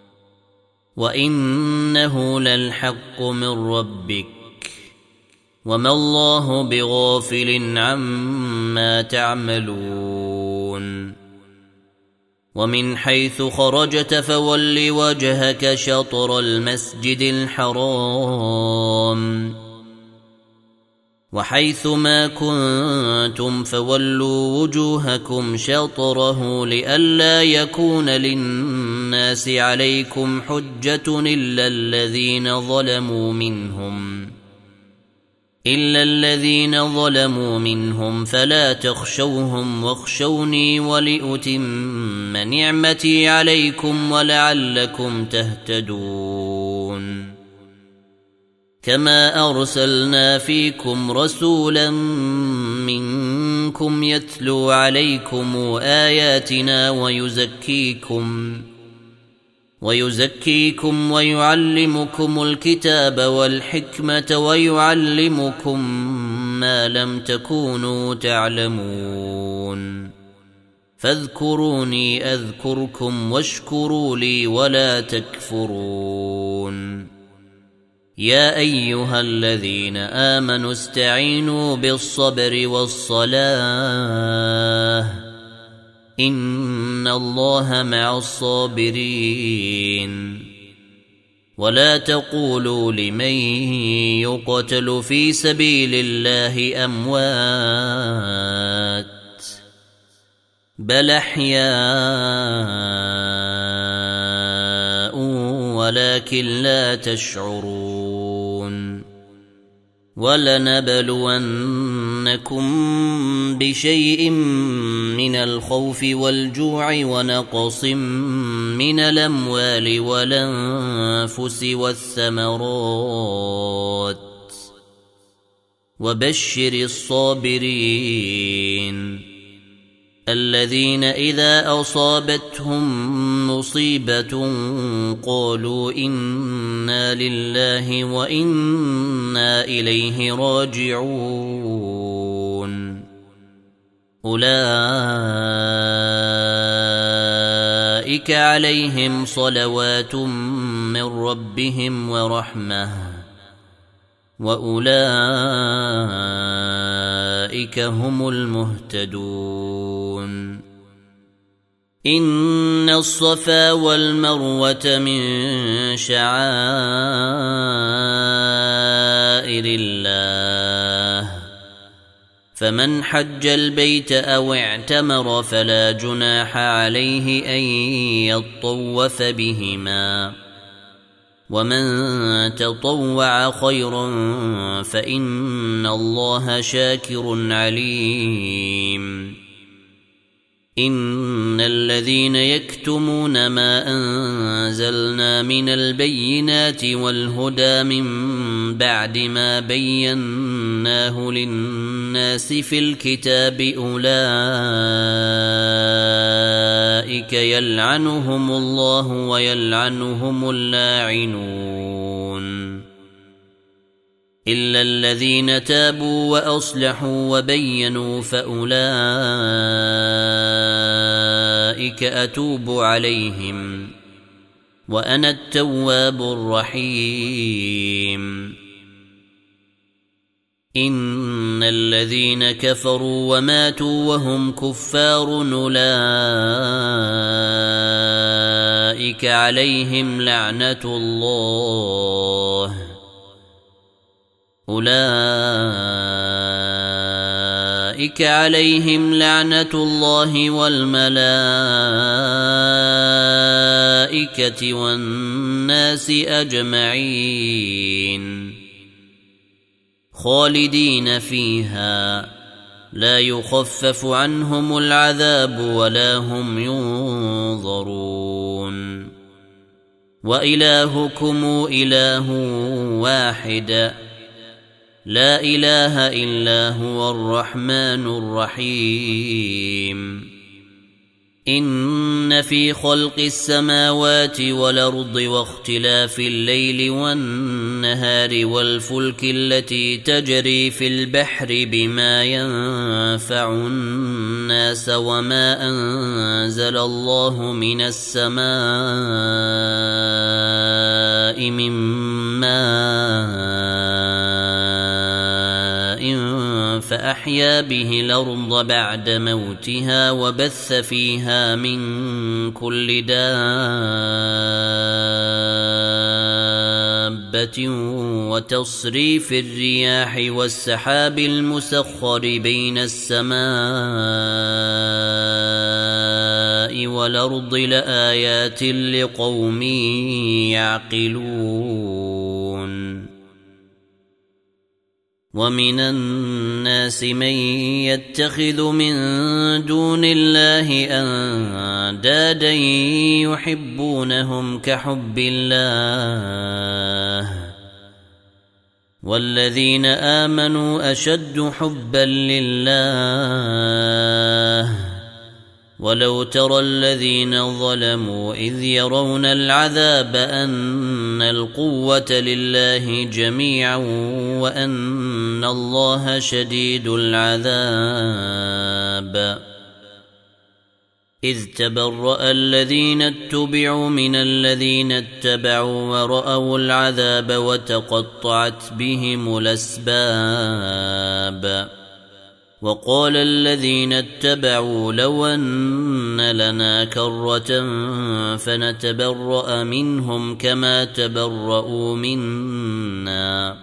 A: وإنه للحق من ربك وما الله بغافل عما تعملون ومن حيث خرجت فول وجهك شطر المسجد الحرام وحيث ما كنتم فولوا وجوهكم شطره لئلا يكون للناس عليكم حجة إلا الذين ظلموا منهم فلا تخشوهم واخشوني ولأتم نعمتي عليكم ولعلكم تهتدون كما أرسلنا فيكم رسولا منكم يتلو عليكم آياتنا ويزكيكم ويعلمكم الكتاب والحكمة ويعلمكم ما لم تكونوا تعلمون فاذكروني أذكركم واشكروا لي ولا تكفرون يا أيها الذين آمنوا استعينوا بالصبر والصلاة إن الله مع الصابرين ولا تقولوا لمن يقتل في سبيل الله أموات بل أحياء ولكن لا تشعرون ولنبلونكم بشيء من الخوف والجوع ونقص من الأموال والأنفس والثمرات وبشر الصابرين الذين إذا أصابتهم مصيبة قالوا إنا لله وإنا إليه راجعون أولئك عليهم صلوات من ربهم ورحمة وأولئك هم المهتدون إن الصفا والمروة من شعائر الله فمن حج البيت أو اعتمر فلا جناح عليه أن يطوف بهما ومن تطوع خيرا فإن الله شاكر عليم إن الذين يكتمون ما أنزلنا من البينات والهدى من بعد ما بيناه للناس في الكتاب أولئك يلعنهم الله ويلعنهم اللاعنون إلا الذين تابوا وأصلحوا وبينوا فأولئك أتوب عليهم وأنا التواب الرحيم إن الذين كفروا وماتوا وهم كفار أولئك عليهم لعنة الله والملائكة والناس أجمعين خالدين فيها لا يخفف عنهم العذاب ولا هم ينظرون وإلهكم إله واحد لا إله إلا هو الرحمن الرحيم إن في خلق السماوات والأرض واختلاف الليل والنهار والفلك التي تجري في البحر بما ينفع الناس وما أنزل الله من السماء من ماء فأحيا به الأرض بعد موتها وبث فيها من كل دابة وتصريف الرياح والسحاب المسخر بين السماء والأرض لآيات لقوم يعقلون ومن الناس من يتخذ من دون الله أندادا يحبونهم كحب الله والذين آمنوا أشد حبا لله ولو ترى الذين ظلموا إذ يرون العذاب أن القوة لله جميعا وأن الله شديد العذاب إذ تبرأ الذين اتبعوا من الذين اتبعوا ورأوا العذاب وتقطعت بهم الأسباب وقال الذين اتبعوا لو أن لنا كرة فنتبرأ منهم كما تبرؤوا منا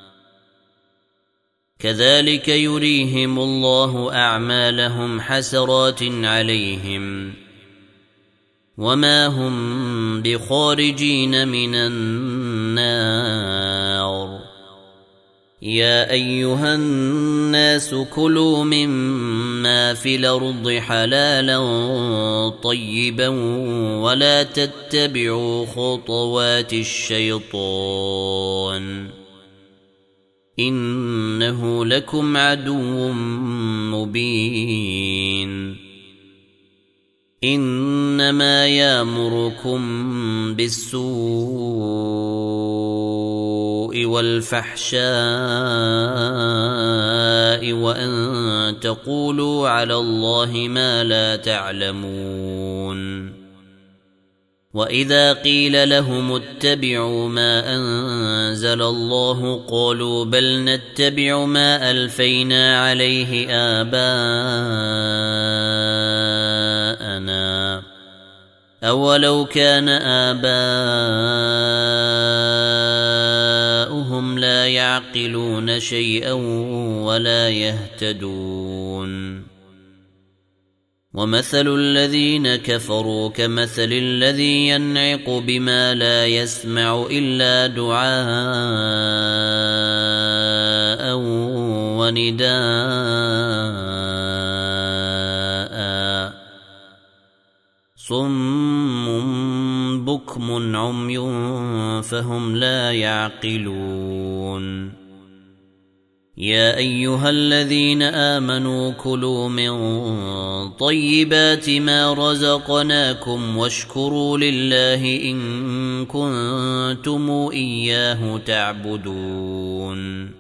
A: كذلك يريهم الله أعمالهم حسرات عليهم وما هم بخارجين من النار يا أيها الناس كلوا مما في الأرض حلالا طيبا ولا تتبعوا خطوات الشيطان إنه لكم عدو مبين إنما يأمركم بالسوء والفحشاء وأن تقولوا على الله ما لا تعلمون وإذا قيل لهم اتبعوا ما أنزل الله قالوا بل نتبع ما ألفينا عليه آباءنا أولو كان آباؤهم لا يعقلون شيئا ولا يهتدون ومثل الذين كفروا كمثل الذي ينعق بما لا يسمع إلا دعاء ونداء صم بكم عمي فهم لا يعقلون يا أيها الذين آمنوا كلوا من طيبات ما رزقناكم واشكروا لله إن كنتم إياه تعبدون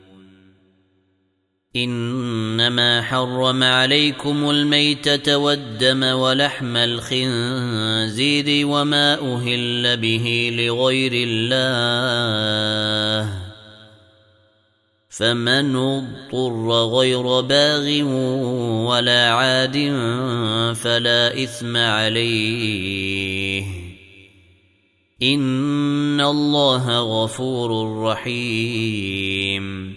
A: إنما حرم عليكم الميتة والدم ولحم الخنزير وما أهل به لغير الله فمن اضطر غير باغ ولا عاد فلا إثم عليه إن الله غفور رحيم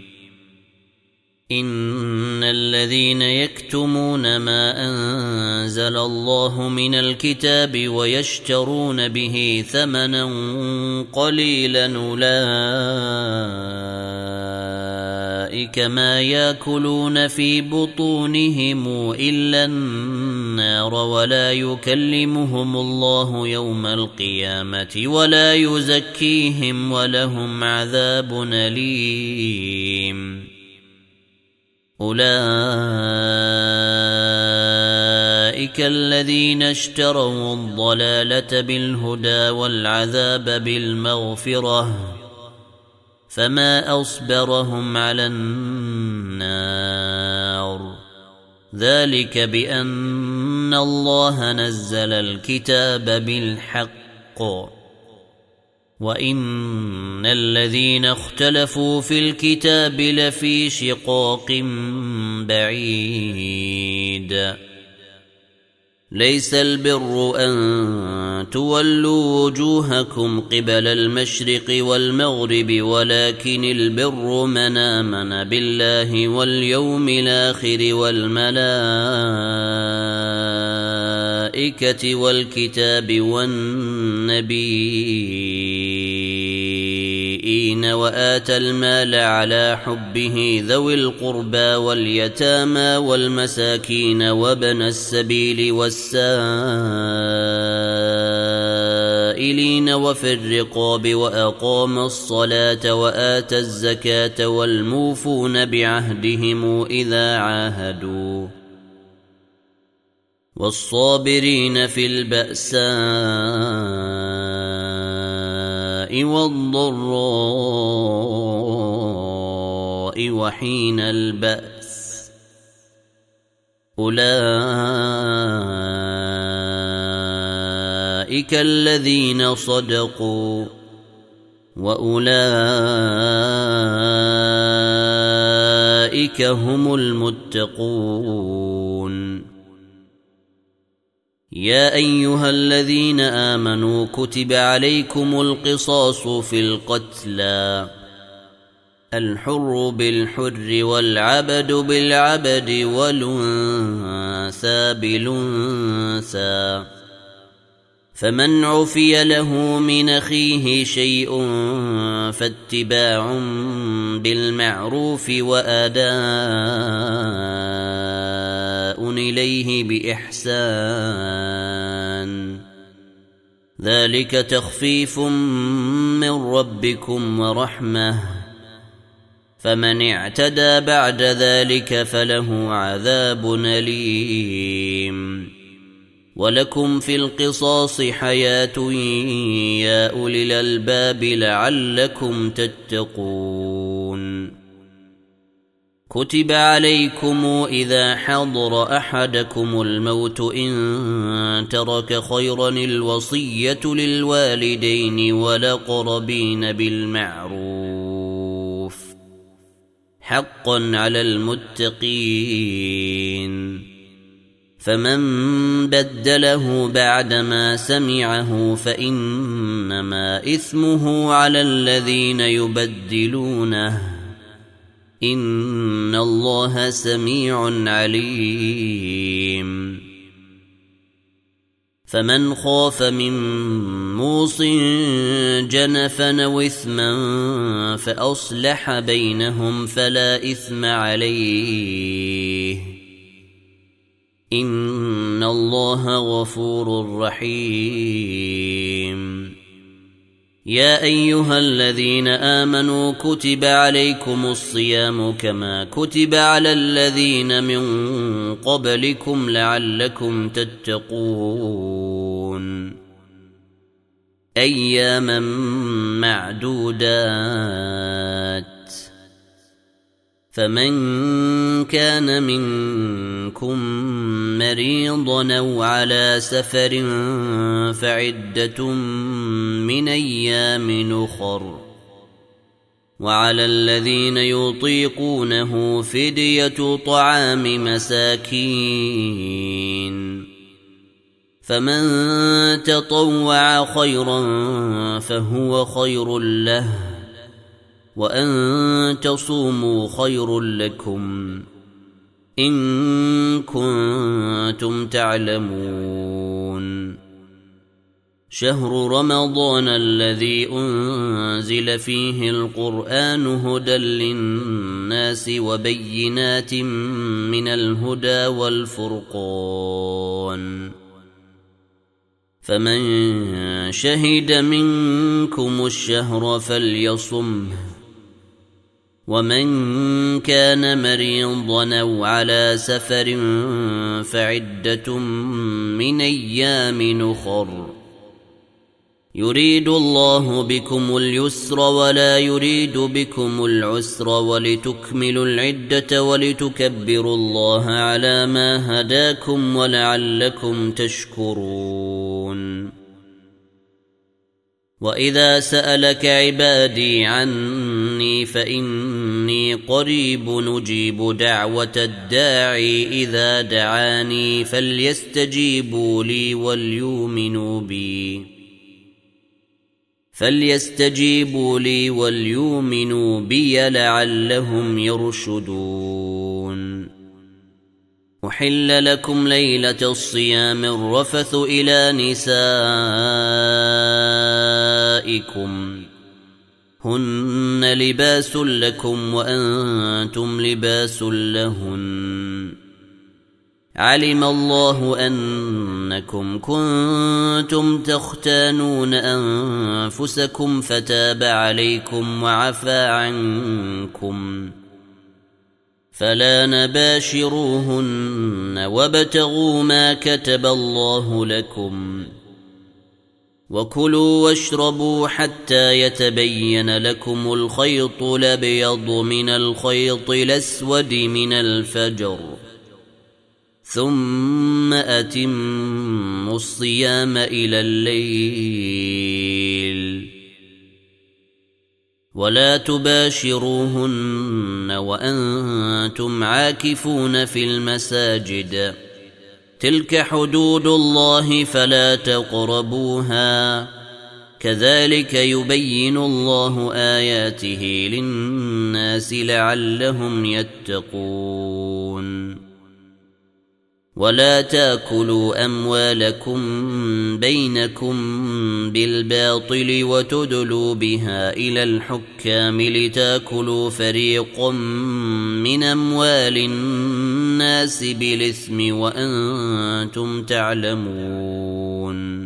A: إن الذين يكتمون ما أنزل الله من الكتاب ويشترون به ثمنا قليلا أولئك ما يأكلون في بطونهم إلا النار ولا يكلمهم الله يوم القيامة ولا يزكيهم ولهم عذاب أليم أولئك الذين اشتروا الضلالة بالهدى والعذاب بالمغفرة فما أصبرهم على النار ذلك بأن الله نزل الكتاب بالحق وإن الذين اختلفوا في الكتاب لفي شقاق بعيد ليس البر أن تولوا وجوهكم قبل المشرق والمغرب ولكن البر من آمن بالله واليوم الآخر والملائكة والكتاب والنبيين وآتى المال على حبه ذوي القربى واليتامى والمساكين وابن السبيل والسائلين وفي الرقاب وأقام الصلاة وآتى الزكاة والموفون بعهدهم إذا عاهدوا والصابرين في البأساء والضراء وحين البأس أولئك الذين صدقوا وأولئك هم المتقون يا أيها الذين آمنوا كتب عليكم القصاص في القتلى الحر بالحر والعبد بالعبد والأنثى بالأنثى فمن عفي له من أخيه شيء فاتباع بالمعروف وأداء إليه بإحسان ذلك تخفيف من ربكم ورحمة فمن اعتدى بعد ذلك فله عذاب أليم ولكم في القصاص حياة يا أولي الألباب لعلكم تتقون كتب عليكم إذا حضر أحدكم الموت إن ترك خيرا الوصية للوالدين والأقربين بالمعروف حقا على المتقين فمن بدله بعدما سمعه فإنما إثمه على الذين يبدلونه إن الله سميع عليم فمن خاف من موص جنفا أو إثما فأصلح بينهم فلا إثم عليه إن الله غفور رحيم يا أيها الذين آمنوا كتب عليكم الصيام كما كتب على الذين من قبلكم لعلكم تتقون أياما معدودات فمن كان منكم مريضا أو على سفر فعدة من أيام أخر وعلى الذين يطيقونه فدية طعام مساكين فمن تطوع خيرا فهو خير له وأن تصوموا خير لكم إن كنتم تعلمون شهر رمضان الذي أنزل فيه القرآن هدى للناس وبينات من الهدى والفرقان فمن شهد منكم الشهر فليصمه ومن كان مريضا أو على سفر فعدة من أيام أخر يريد الله بكم اليسر ولا يريد بكم العسر ولتكملوا العدة ولتكبروا الله على ما هداكم ولعلكم تشكرون وإذا سألك عبادي عني فإني قريب نجيب دعوة الداعي إذا دعاني فليستجيبوا لي وليؤمنوا بي لعلهم يرشدون أحل لكم ليلة الصيام الرفث إلى نسائكم هن لباس لكم وأنتم لباس لهن علم الله أنكم كنتم تختانون أنفسكم فتاب عليكم وعفى عنكم فلا نباشروهن وابتغوا ما كتب الله لكم وكلوا واشربوا حتى يتبين لكم الخيط الأبيض من الخيط الأسود من الفجر ثم أتموا الصيام إلى الليل ولا تباشروهن وأنتم عاكفون في المساجد تلك حدود الله فلا تقربوها كذلك يبين الله آياته للناس لعلهم يتقون ولا تاكلوا أموالكم بينكم بالباطل وتدلوا بها إلى الحكام لتاكلوا فريقا من أموال الناس بالإثم وأنتم تعلمون.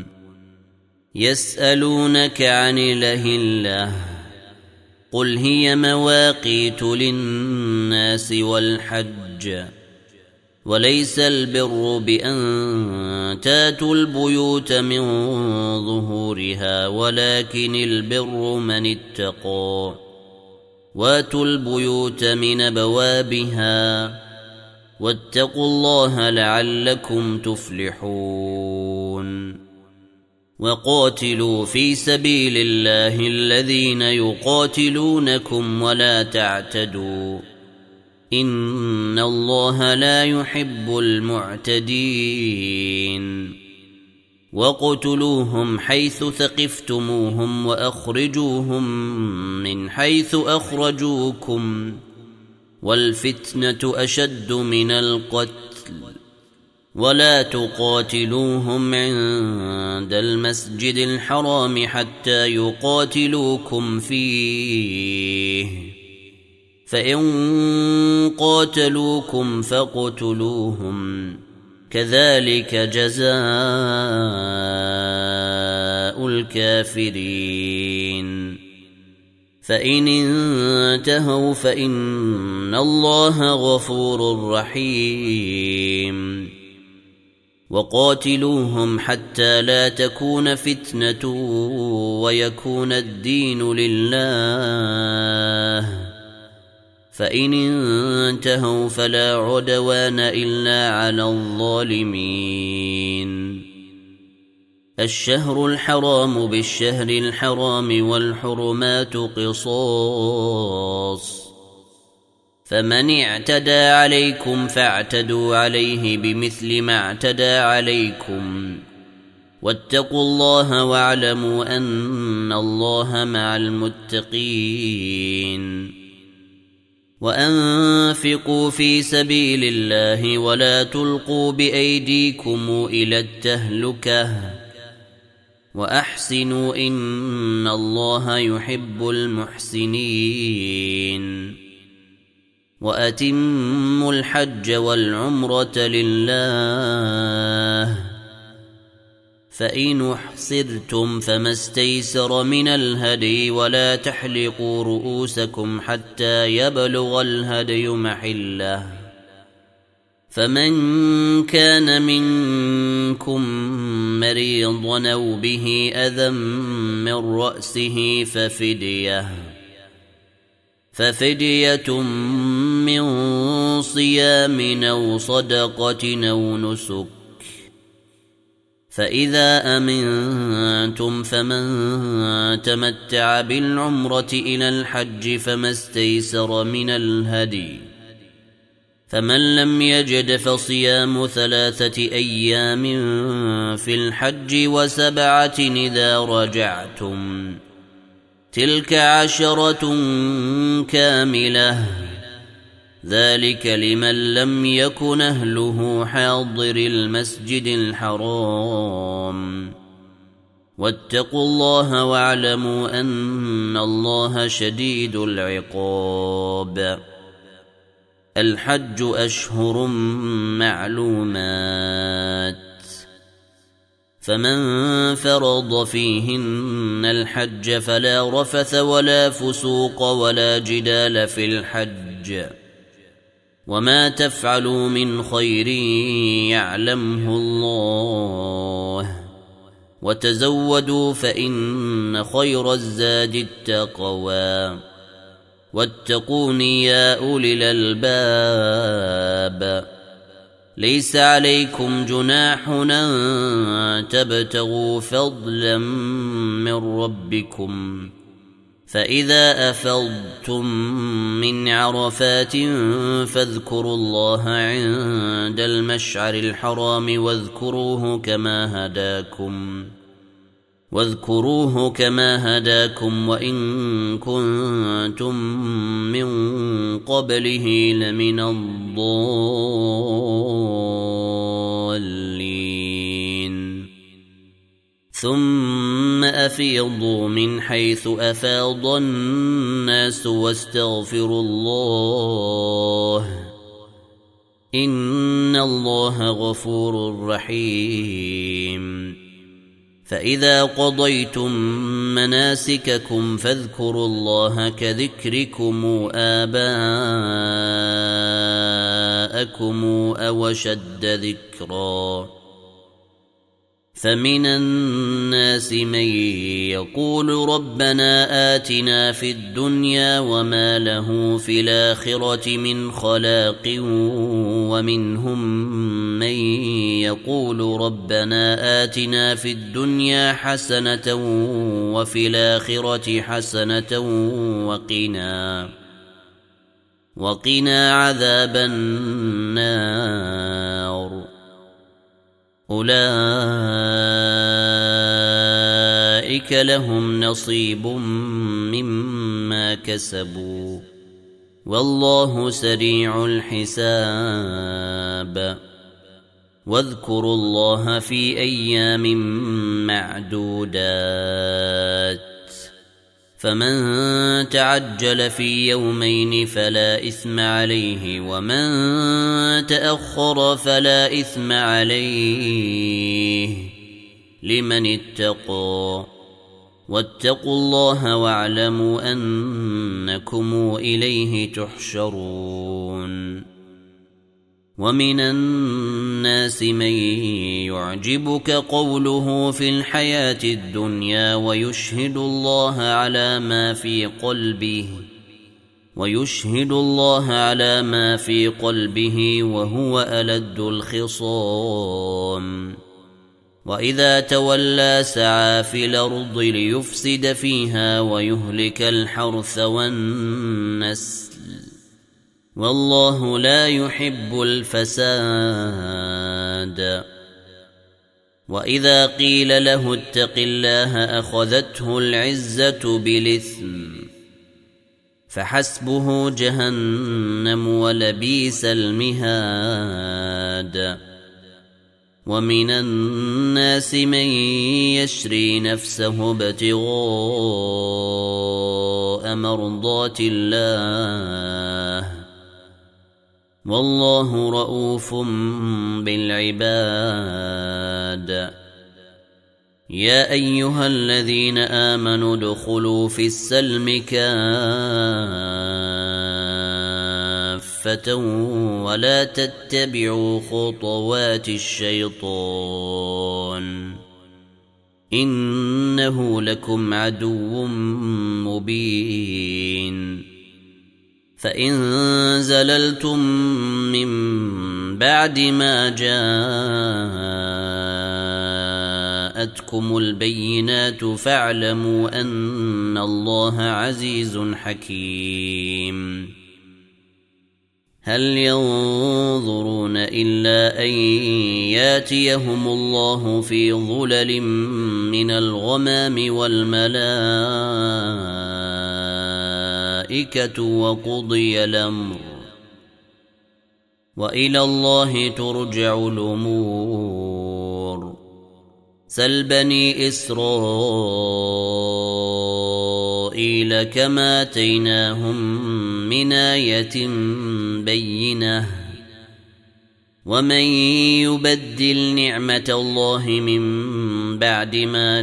A: يسألونك عن الأهلة قل هي مواقيت للناس والحج وليس البر بأن تاتوا البيوت من ظهورها ولكن البر من اتقى واتوا البيوت من أبوابها واتقوا الله لعلكم تفلحون. وقاتلوا في سبيل الله الذين يقاتلونكم ولا تعتدوا إن الله لا يحب المعتدين. وقتلوهم حيث ثقفتموهم وأخرجوهم من حيث أخرجوكم والفتنة أشد من القتل ولا تقاتلوهم عند المسجد الحرام حتى يقاتلوكم فيه فإن قاتلوكم فاقتلوهم كذلك جزاء الكافرين. فإن انتهوا فإن الله غفور رحيم. وقاتلوهم حتى لا تكون فتنة ويكون الدين لله فإن انتهوا فلا عدوان إلا على الظالمين. الشهر الحرام بالشهر الحرام والحرمات قصاص فمن اعتدى عليكم فاعتدوا عليه بمثل ما اعتدى عليكم واتقوا الله واعلموا أن الله مع المتقين. وأنفقوا في سبيل الله ولا تلقوا بأيديكم إلى التهلكة وأحسنوا إن الله يحب المحسنين. وأتموا الحج والعمرة لله فإن احصرتم فما استيسر من الهدي ولا تحلقوا رؤوسكم حتى يبلغ الهدي محله فمن كان منكم مريضا أو به أذى من رأسه ففدية من صيام أو صدقة أو نسك فإذا أمنتم فمن تمتع بالعمرة إلى الحج فما استيسر من الهدي فمن لم يجد فصيام 3 أيام في الحج و7 إذا رجعتم تلك 10 كاملة ذلك لمن لم يكن أهله حاضر المسجد الحرام واتقوا الله واعلموا أن الله شديد العقاب. الحج أشهر معلومات فمن فرض فيهن الحج فلا رفث ولا فسوق ولا جدال في الحج وما تفعلوا من خير يعلمه الله وتزودوا فإن خير الزاد التقوى واتقون يا أولي الألباب. ليس عليكم جناح أن تبتغوا فضلا من ربكم فإذا أفضتم من عرفات فاذكروا الله عند المشعر الحرام واذكروه كما هداكم واذكروه كما هداكم وإن كنتم من قبله لمن الضالين ثم أفيضوا من حيث أفاض الناس واستغفروا الله إن الله غفور رحيم فإذا قضيتم مناسككم فاذكروا الله كذكركم آباءكم أو أشد ذكرا فمن الناس من يقول ربنا آتنا في الدنيا وما له في الآخرة من خلاق ومنهم من يقول ربنا آتنا في الدنيا حسنة وفي الآخرة حسنة وقنا عذاب النار أولئك لهم نصيب مما كسبوا والله سريع الحساب واذكروا الله في أيام معدودات فمن تعجل في يومين فلا إثم عليه ومن تأخر فلا إثم عليه لمن اتقى واتقوا الله واعلموا أنكم إليه تحشرون ومن الناس من يعجبك قوله في الحياة الدنيا ويشهد الله على ما في قلبه وهو ألد الخصام وإذا تولى سعى في الأرض ليفسد فيها ويهلك الحرث والنسل والله لا يحب الفساد وإذا قيل له اتق الله أخذته العزة بالإثم فحسبه جهنم ولبئس المهاد ومن الناس من يشري نفسه ابتغاء مرضات الله والله رؤوف بالعباد يا أيها الذين آمنوا ادخلوا في السلم كافة ولا تتبعوا خطوات الشيطان إنه لكم عدو مبين فإن زللتم من بعد ما جاءتكم البينات فاعلموا أن الله عزيز حكيم هل ينظرون إلا أن ياتيهم الله في ظلل من الغمام والملائكة وقضي الأمر وإلى الله ترجع الأمور سل بني إسرائيل كما آتيناهم من آية بينة ومن يبدل نعمة الله من بعد ما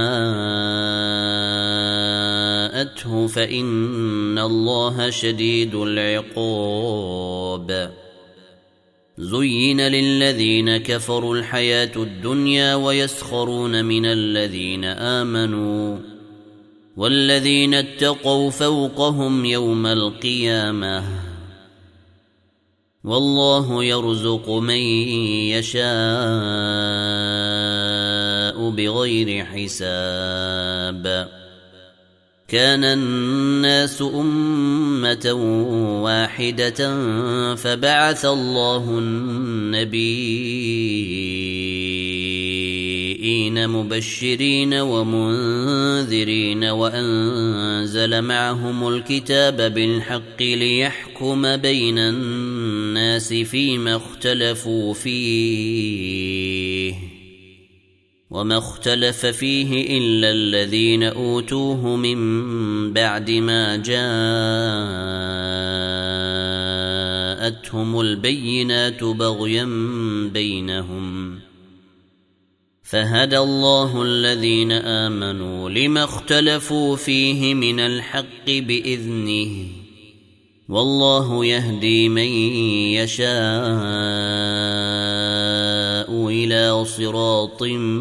A: جاءته فإن الله شديد العقاب زين للذين كفروا الحياة الدنيا ويسخرون من الذين آمنوا والذين اتقوا فوقهم يوم القيامة والله يرزق من يشاء بغير حساب كان الناس أمة واحدة فبعث الله النبيين نبيين مبشرين ومنذرين وأنزل معهم الكتاب بالحق ليحكم بين الناس فيما اختلفوا فيه وما اختلف فيه إلا الذين أوتوه من بعد ما جاءتهم البينات بغيا بينهم فهدى الله الذين آمنوا لما اختلفوا فيه من الحق بإذنه والله يهدي من يشاء إلى صراط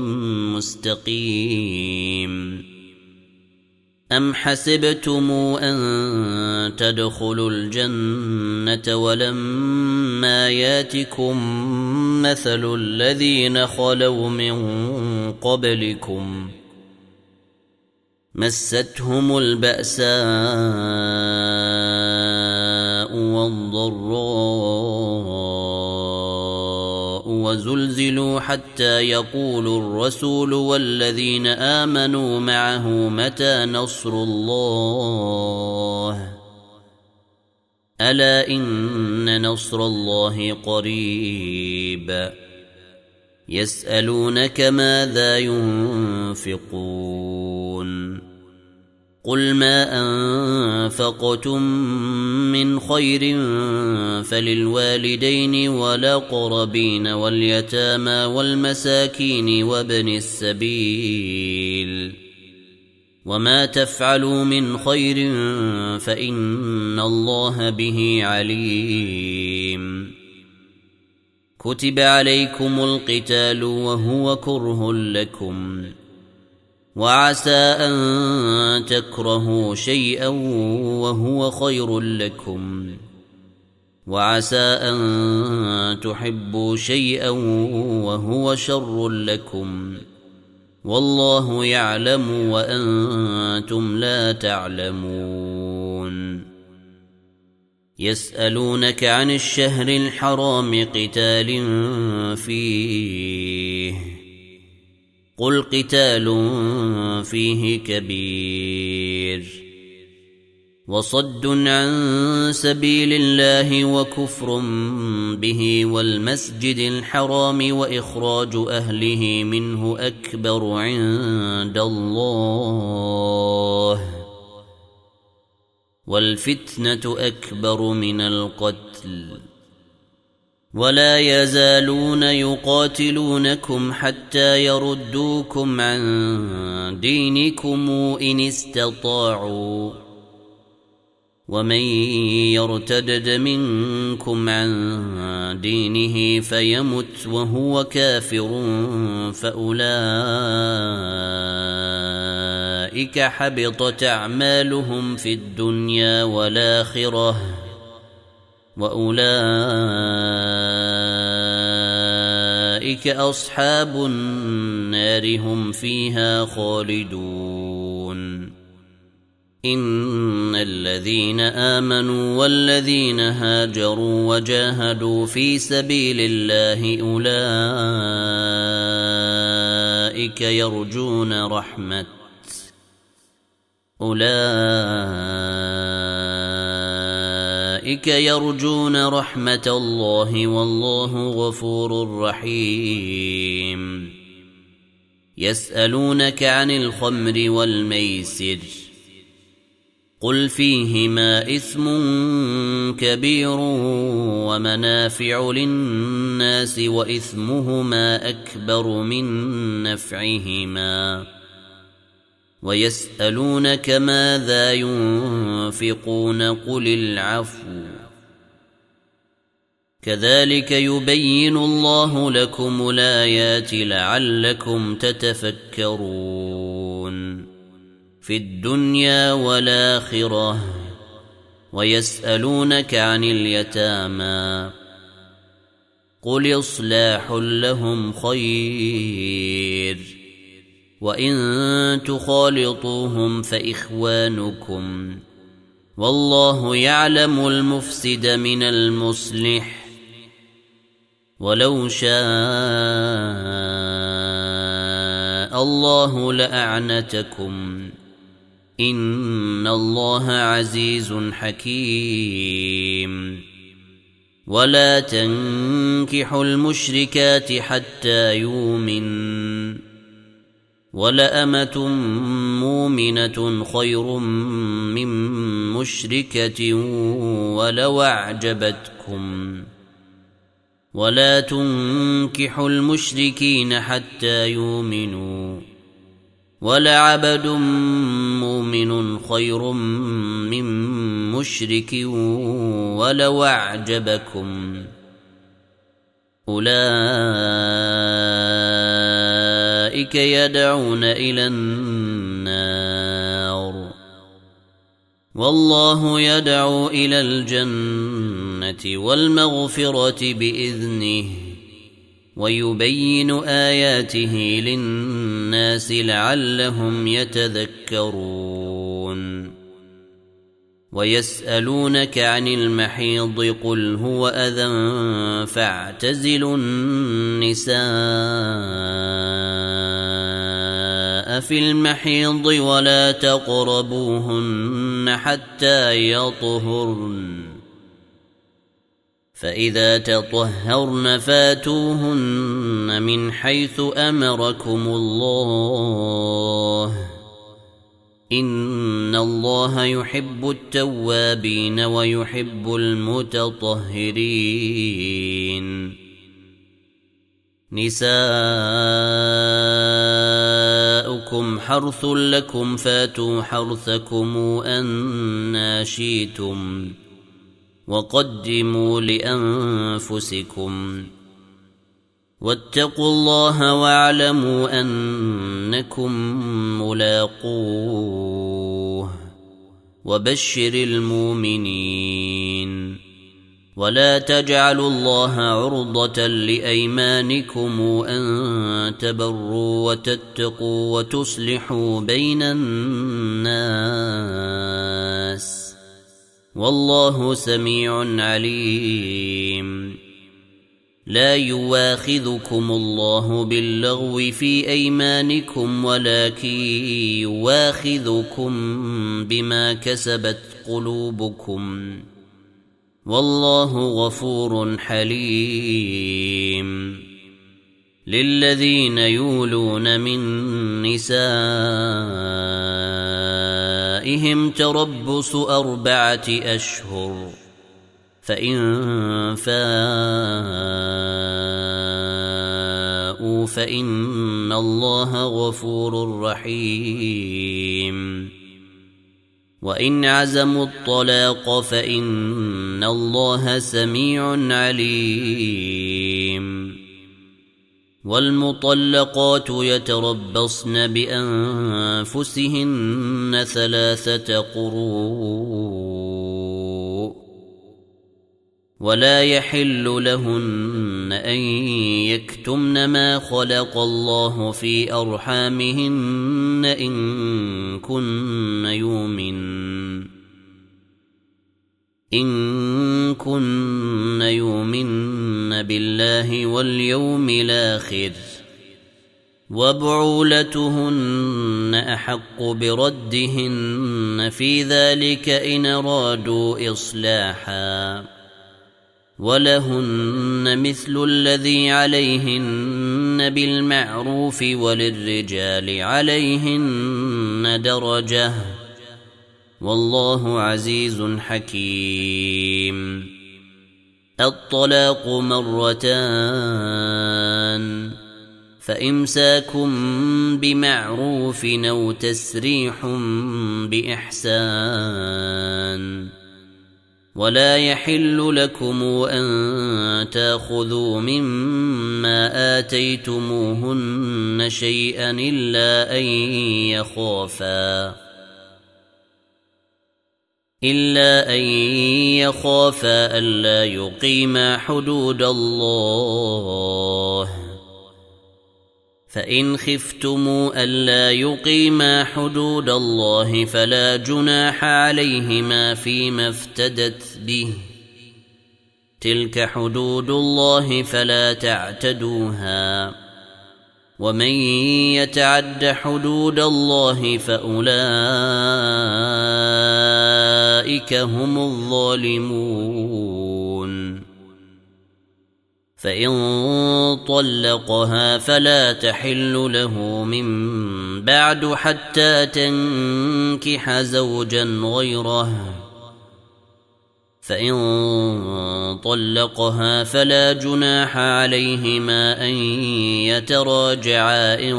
A: مستقيم أم حسبتم أن تدخلوا الجنة ولما ياتكم مثل الذين خلوا من قبلكم مستهم البأساء والضراء وزلزلوا حتى يقول الرسول والذين آمنوا معه متى نصر الله ألا إن نصر الله قريب يسألونك ماذا ينفقون قل ما أنفقتم من خير فللوالدين والأقربين واليتامى والمساكين وابن السبيل وما تفعلوا من خير فإن الله به عليم كتب عليكم القتال وهو كره لكم وعسى أن تكرهوا شيئا وهو خير لكم وعسى أن تحبوا شيئا وهو شر لكم والله يعلم وأنتم لا تعلمون يسألونك عن الشهر الحرام قتال فيه قل قتال فيه كبير وصد عن سبيل الله وكفر به والمسجد الحرام وإخراج أهله منه أكبر عند الله والفتنة أكبر من القتل ولا يزالون يقاتلونكم حتى يردوكم عن دينكم إن استطاعوا ومن يرتدد منكم عن دينه فيمت وهو كافر فأولئك حبطت أعمالهم في الدنيا والآخرة وأولئك أصحاب النار هم فيها خالدون إن الذين آمنوا والذين هاجروا وجاهدوا في سبيل الله أولئك يرجون رحمة الله والله غفور رحيم يسألونك عن الخمر والميسر قل فيهما إثم كبير ومنافع للناس وإثمهما أكبر من نفعهما ويسألونك ماذا ينفقون قل العفو كذلك يبين الله لكم الآيات لعلكم تتفكرون في الدنيا والآخرة ويسألونك عن اليتامى قل إصلاح لهم خير وإن تخالطوهم فإخوانكم والله يعلم المفسد من المصلح ولو شاء الله لأعنتكم إن الله عزيز حكيم. ولا تنكحوا المشركات حتى يؤمن، ولأمة مؤمنة خير من مشركة ولو أعجبتكم. ولا تنكحوا المشركين حتى يؤمنوا، ولعبد مؤمن خير من مشرك ولو أعجبكم. أولئك يدعون إلى النار، والله يدعو إلى الجنة والمغفرة بإذنه، ويبين آياته للناس لعلهم يتذكرون. ويسألونك عن المحيض قل هو أذى فاعتزلوا النساء في المحيض ولا تقربوهن حتى يطهرن، فإذا تطهرن فاتوهن من حيث أمركم الله، إن الله يحب التوابين ويحب المتطهرين. نساؤكم حرث لكم فاتوا حرثكم أنى شئتم، وقدموا لأنفسكم، واتقوا الله واعلموا أنكم ملاقوه، وبشر المؤمنين. ولا تجعلوا الله عرضة لأيمانكم أن تبروا وتتقوا وتصلحوا بين الناس، والله سميع عليم. لا يواخذكم الله باللغو في أيمانكم ولكن يواخذكم بما كسبت قلوبكم، والله غفور حليم. للذين يولون من نسائهم تربص 4 أشهر، فإن فاءوا فإن الله غفور رحيم. وإن عزموا الطلاق فإن الله سميع عليم. والمطلقات يتربصن بأنفسهن 3 قروء، ولا يحل لهن أن يكتمن ما خلق الله في أرحامهن إن كن يؤمن بالله واليوم الآخر، وبعولتهن أحق بردهن في ذلك إن أرادوا إصلاحا، ولهن مثل الذي عليهن بالمعروف وللرجال عليهن درجة، والله عزيز حكيم. الطلاق 2، فإمساكم بمعروف أو تسريح بإحسان، ولا يحل لكم أن تأخذوا مما آتيتموهن شيئا إلا أن يخافا ألا يقيما حدود الله، فإن خفتموا ألا يقيما حدود الله فلا جناح عليهما فيما افتدت به، تلك حدود الله فلا تعتدوها، ومن يتعد حدود الله فأولئك هم الظالمون. فإن طلقها فلا تحل له من بعد حتى تنكح زوجا غيره، فإن طلقها فلا جناح عليهما أن يتراجعا إن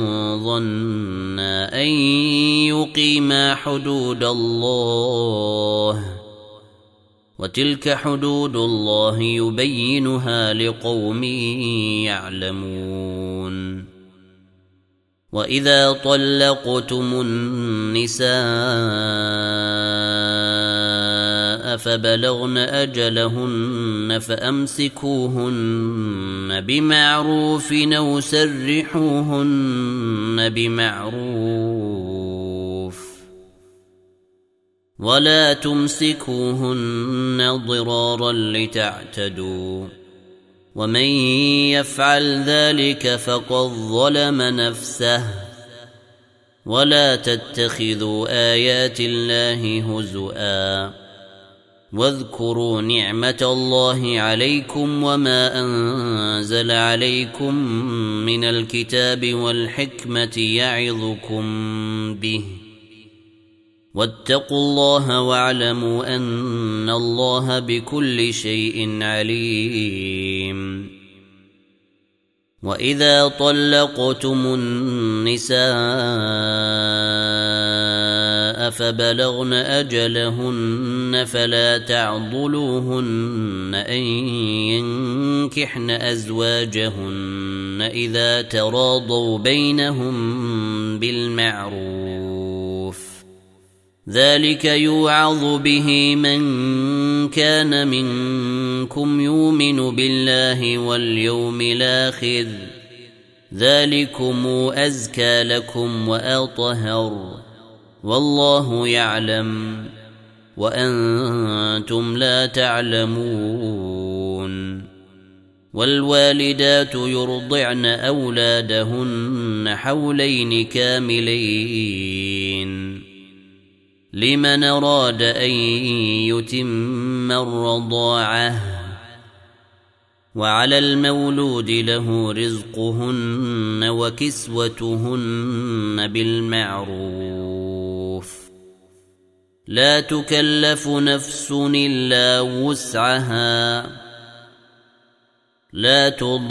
A: ظنا أن يقيما حدود الله، وتلك حدود الله يبينها لقوم يعلمون. وإذا طلقتم النساء فبلغن أجلهن فأمسكوهن بمعروف أو سرحوهن بمعروف، ولا تمسكوهن ضرارا لتعتدوا، ومن يفعل ذلك فقد ظلم نفسه. ولا تتخذوا آيات الله هزؤا، واذكروا نعمة الله عليكم وما أنزل عليكم من الكتاب والحكمة يعظكم به، واتقوا الله واعلموا أن الله بكل شيء عليم. وإذا طلقتم النساء فبلغن أجلهن فلا تعضلوهن أن ينكحن أزواجهن إذا تراضوا بينهم بالمعروف، ذلك يوعظ به من كان منكم يؤمن بالله واليوم الآخر، ذلكم أزكى لكم وأطهر، والله يعلم وأنتم لا تعلمون. والوالدات يرضعن أولادهن حولين كاملين لمن أراد أن يتم الرضاعة، وعلى المولود له رزقهن وكسوتهن بالمعروف، لا تكلف نفس إلا وسعها، لا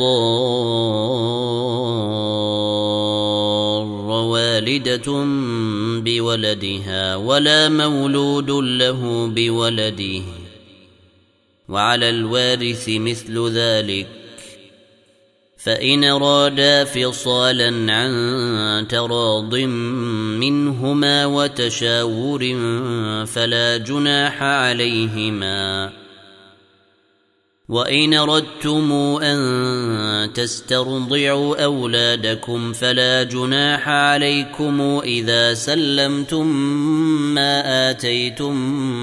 A: تضار والدة بولدها ولا مولود له بولده، وعلى الوارث مثل ذلك، فإن أرادا فصالا عن تراض منهما وتشاور فلا جناح عليهما. وإن أردتم أن تسترضعوا أولادكم فلا جناح عليكم إذا سلمتم ما آتيتم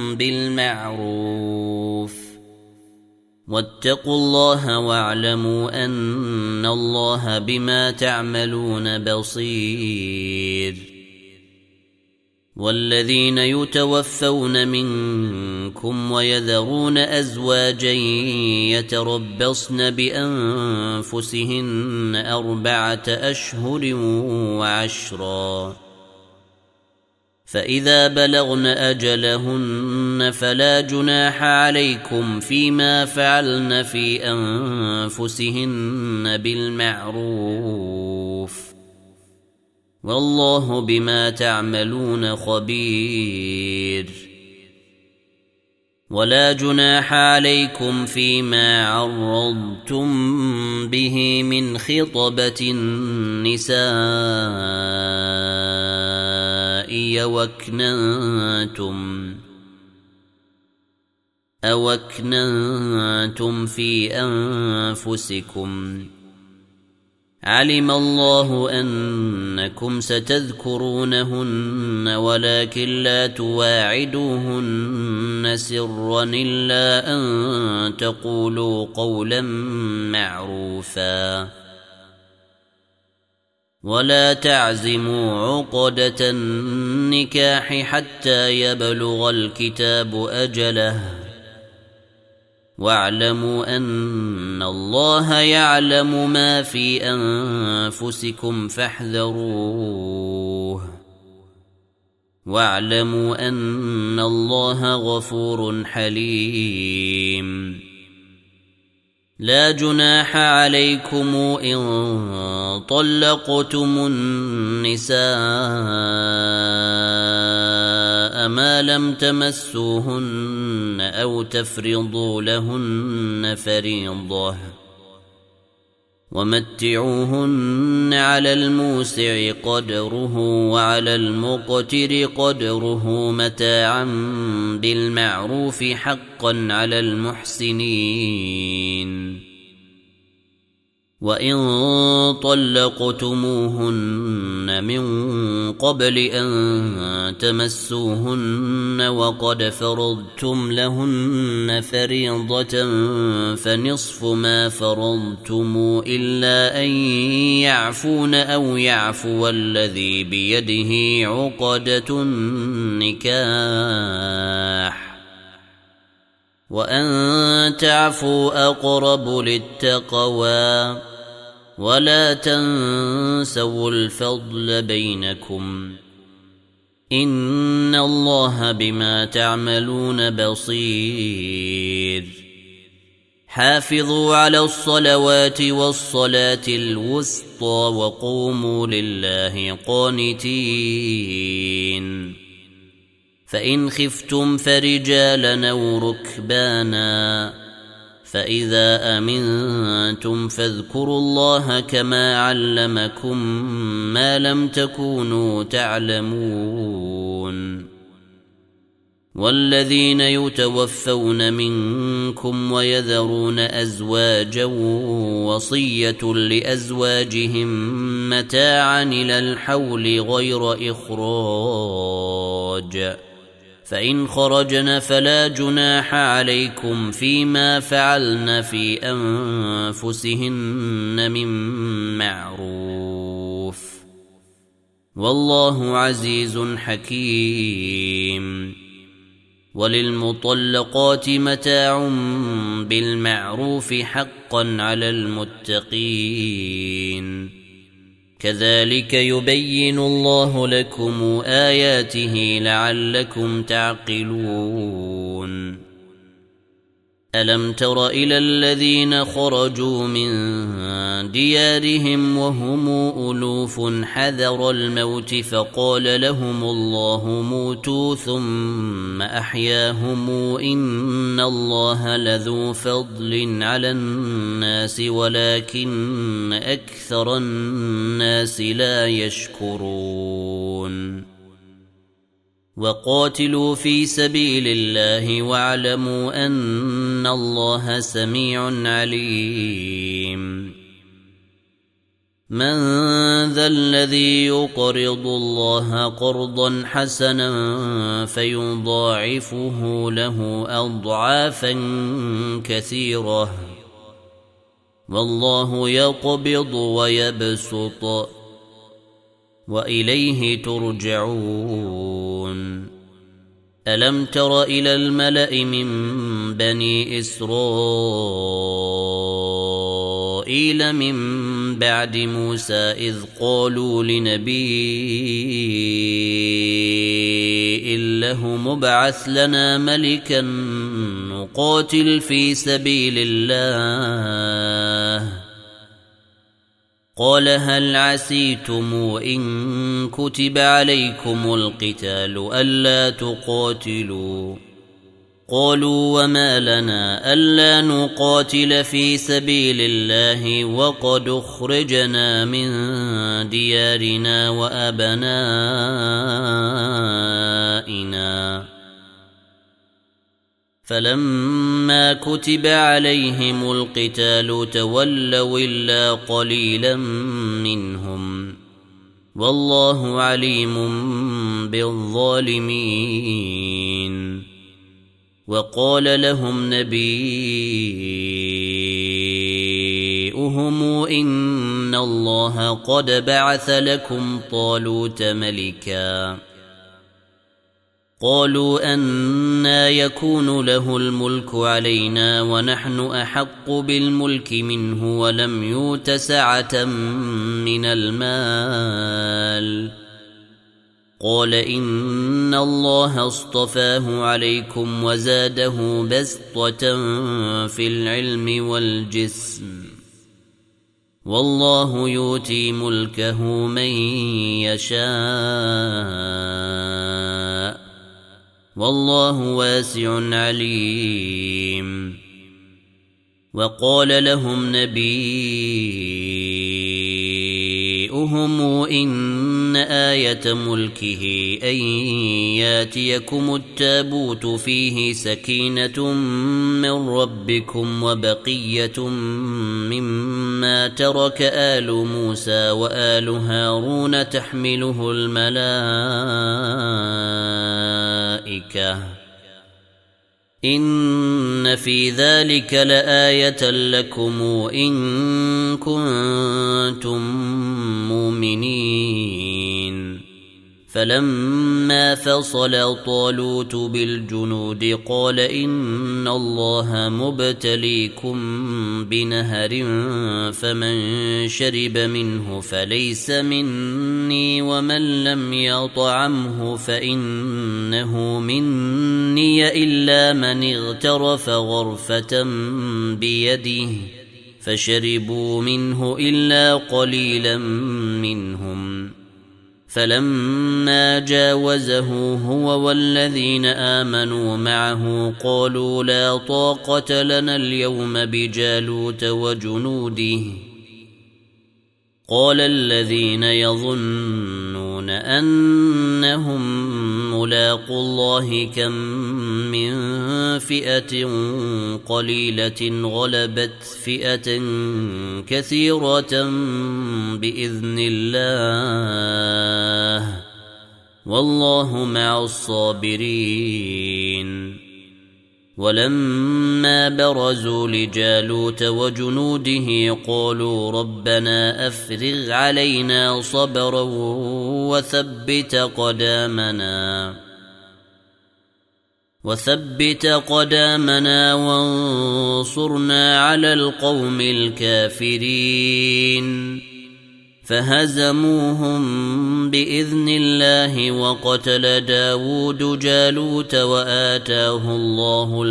A: بالمعروف، واتقوا الله واعلموا أن الله بما تعملون بصير. والذين يتوفون منكم ويذرون أزواجا يتربصن بأنفسهن 4 أشهر و10، فإذا بلغن أجلهن فلا جناح عليكم فيما فعلن في أنفسهن بالمعروف، والله بما تعملون خبير. ولا جناح عليكم فيما عرضتم به من خطبة النساء أو أكننتم في أنفسكم، علم الله أنكم ستذكرونهن ولكن لا تواعدوهن سرا إلا أن تقولوا قولا معروفا، ولا تعزموا عقدة النكاح حتى يبلغ الكتاب أجله واعلموا أن الله يعلم ما في أنفسكم فاحذروه واعلموا أن الله غفور حليم. لا جناح عليكم إن طلقتم النساء ما لم تمسوهن أو تفرضوا لهن فريضة ومتعوهن على الموسع قدره وعلى المقتر قدره متاعا بالمعروف حقا على المحسنين. وإن طلقتموهن من قبل أن تمسوهن وقد فرضتم لهن فريضة فنصف ما فرضتم إلا أن يعفون أو يعفو الذي بيده عقدة النكاح وأن تعفوا أقرب للتقوى ولا تنسوا الفضل بينكم إن الله بما تعملون بصير. حافظوا على الصلوات والصلاة الوسطى وقوموا لله قانتين. فإن خفتم فرجالا أو ركبانا فإذا أمنتم فاذكروا الله كما علمكم ما لم تكونوا تعلمون. والذين يتوفون منكم ويذرون أزواجا وصية لأزواجهم متاعا إلى الحول غير إخراج فإن خرجن فلا جناح عليكم فيما فعلن في أنفسهن من معروف والله عزيز حكيم. وللمطلقات متاع بالمعروف حقا على المتقين كذلك يبين الله لكم آياته لعلكم تعقلون. ألم تر إلى الذين خرجوا من ديارهم وهم ألوف حذر الموت فقال لهم الله موتوا ثم أحياهم إن الله لذو فضل على الناس ولكن أكثر الناس لا يشكرون. وقاتلوا في سبيل الله واعلموا أن الله سميع عليم. من ذا الذي يقرض الله قرضا حسنا فيضاعفه له أضعافا كثيرة والله يقبض ويبسط وإليه ترجعون. ألم تر إلى الملأ من بني إسرائيل من بعد موسى إذ قالوا لنبي له مبعث لنا ملكا نقاتل في سبيل الله قال هل عسيتم إن كتب عليكم القتال ألا تقاتلوا قالوا وما لنا ألا نقاتل في سبيل الله وقد أخرجنا من ديارنا وأبنائنا فلما كتب عليهم القتال تولوا إلا قليلا منهم والله عليم بالظالمين. وقال لهم نبيئهم إن الله الله قد بعث لكم طالوت ملكا قالوا أنى يكون له الملك علينا ونحن أحق بالملك منه ولم يؤت سعة من المال قال إن الله اصطفاه عليكم وزاده بسطة في العلم والجسم والله يؤتي ملكه من يشاء والله واسع عليم وقال لهم نبيئهم إن آية ملكه أن ياتيكم التابوت فيه سكينة من ربكم وبقية مما ترك آل موسى وآل هارون تحمله الملائكة إن في ذلك لآية لكم إن كنتم مؤمنين فلما فصل طالوت بالجنود قال إن الله مبتليكم بنهر فمن شرب منه فليس مني ومن لم يطعمه فإنه مني إلا من اغترف غرفة بيده فشربوا منه إلا قليلا منهم فلما جاوزه هو والذين آمنوا معه قالوا لا طاقة لنا اليوم بجالوت وجنوده قال الذين يظنون أنهم ملاقو الله كم من فئة قليلة غلبت فئة كثيرة بإذن الله والله مع الصابرين ولما برزوا لجالوت وجنوده قالوا ربنا أفرغ علينا صبرا وثبت قدامنا وانصرنا على القوم الكافرين فهزموهم بإذن الله وقتل داود جالوت وآتاه الله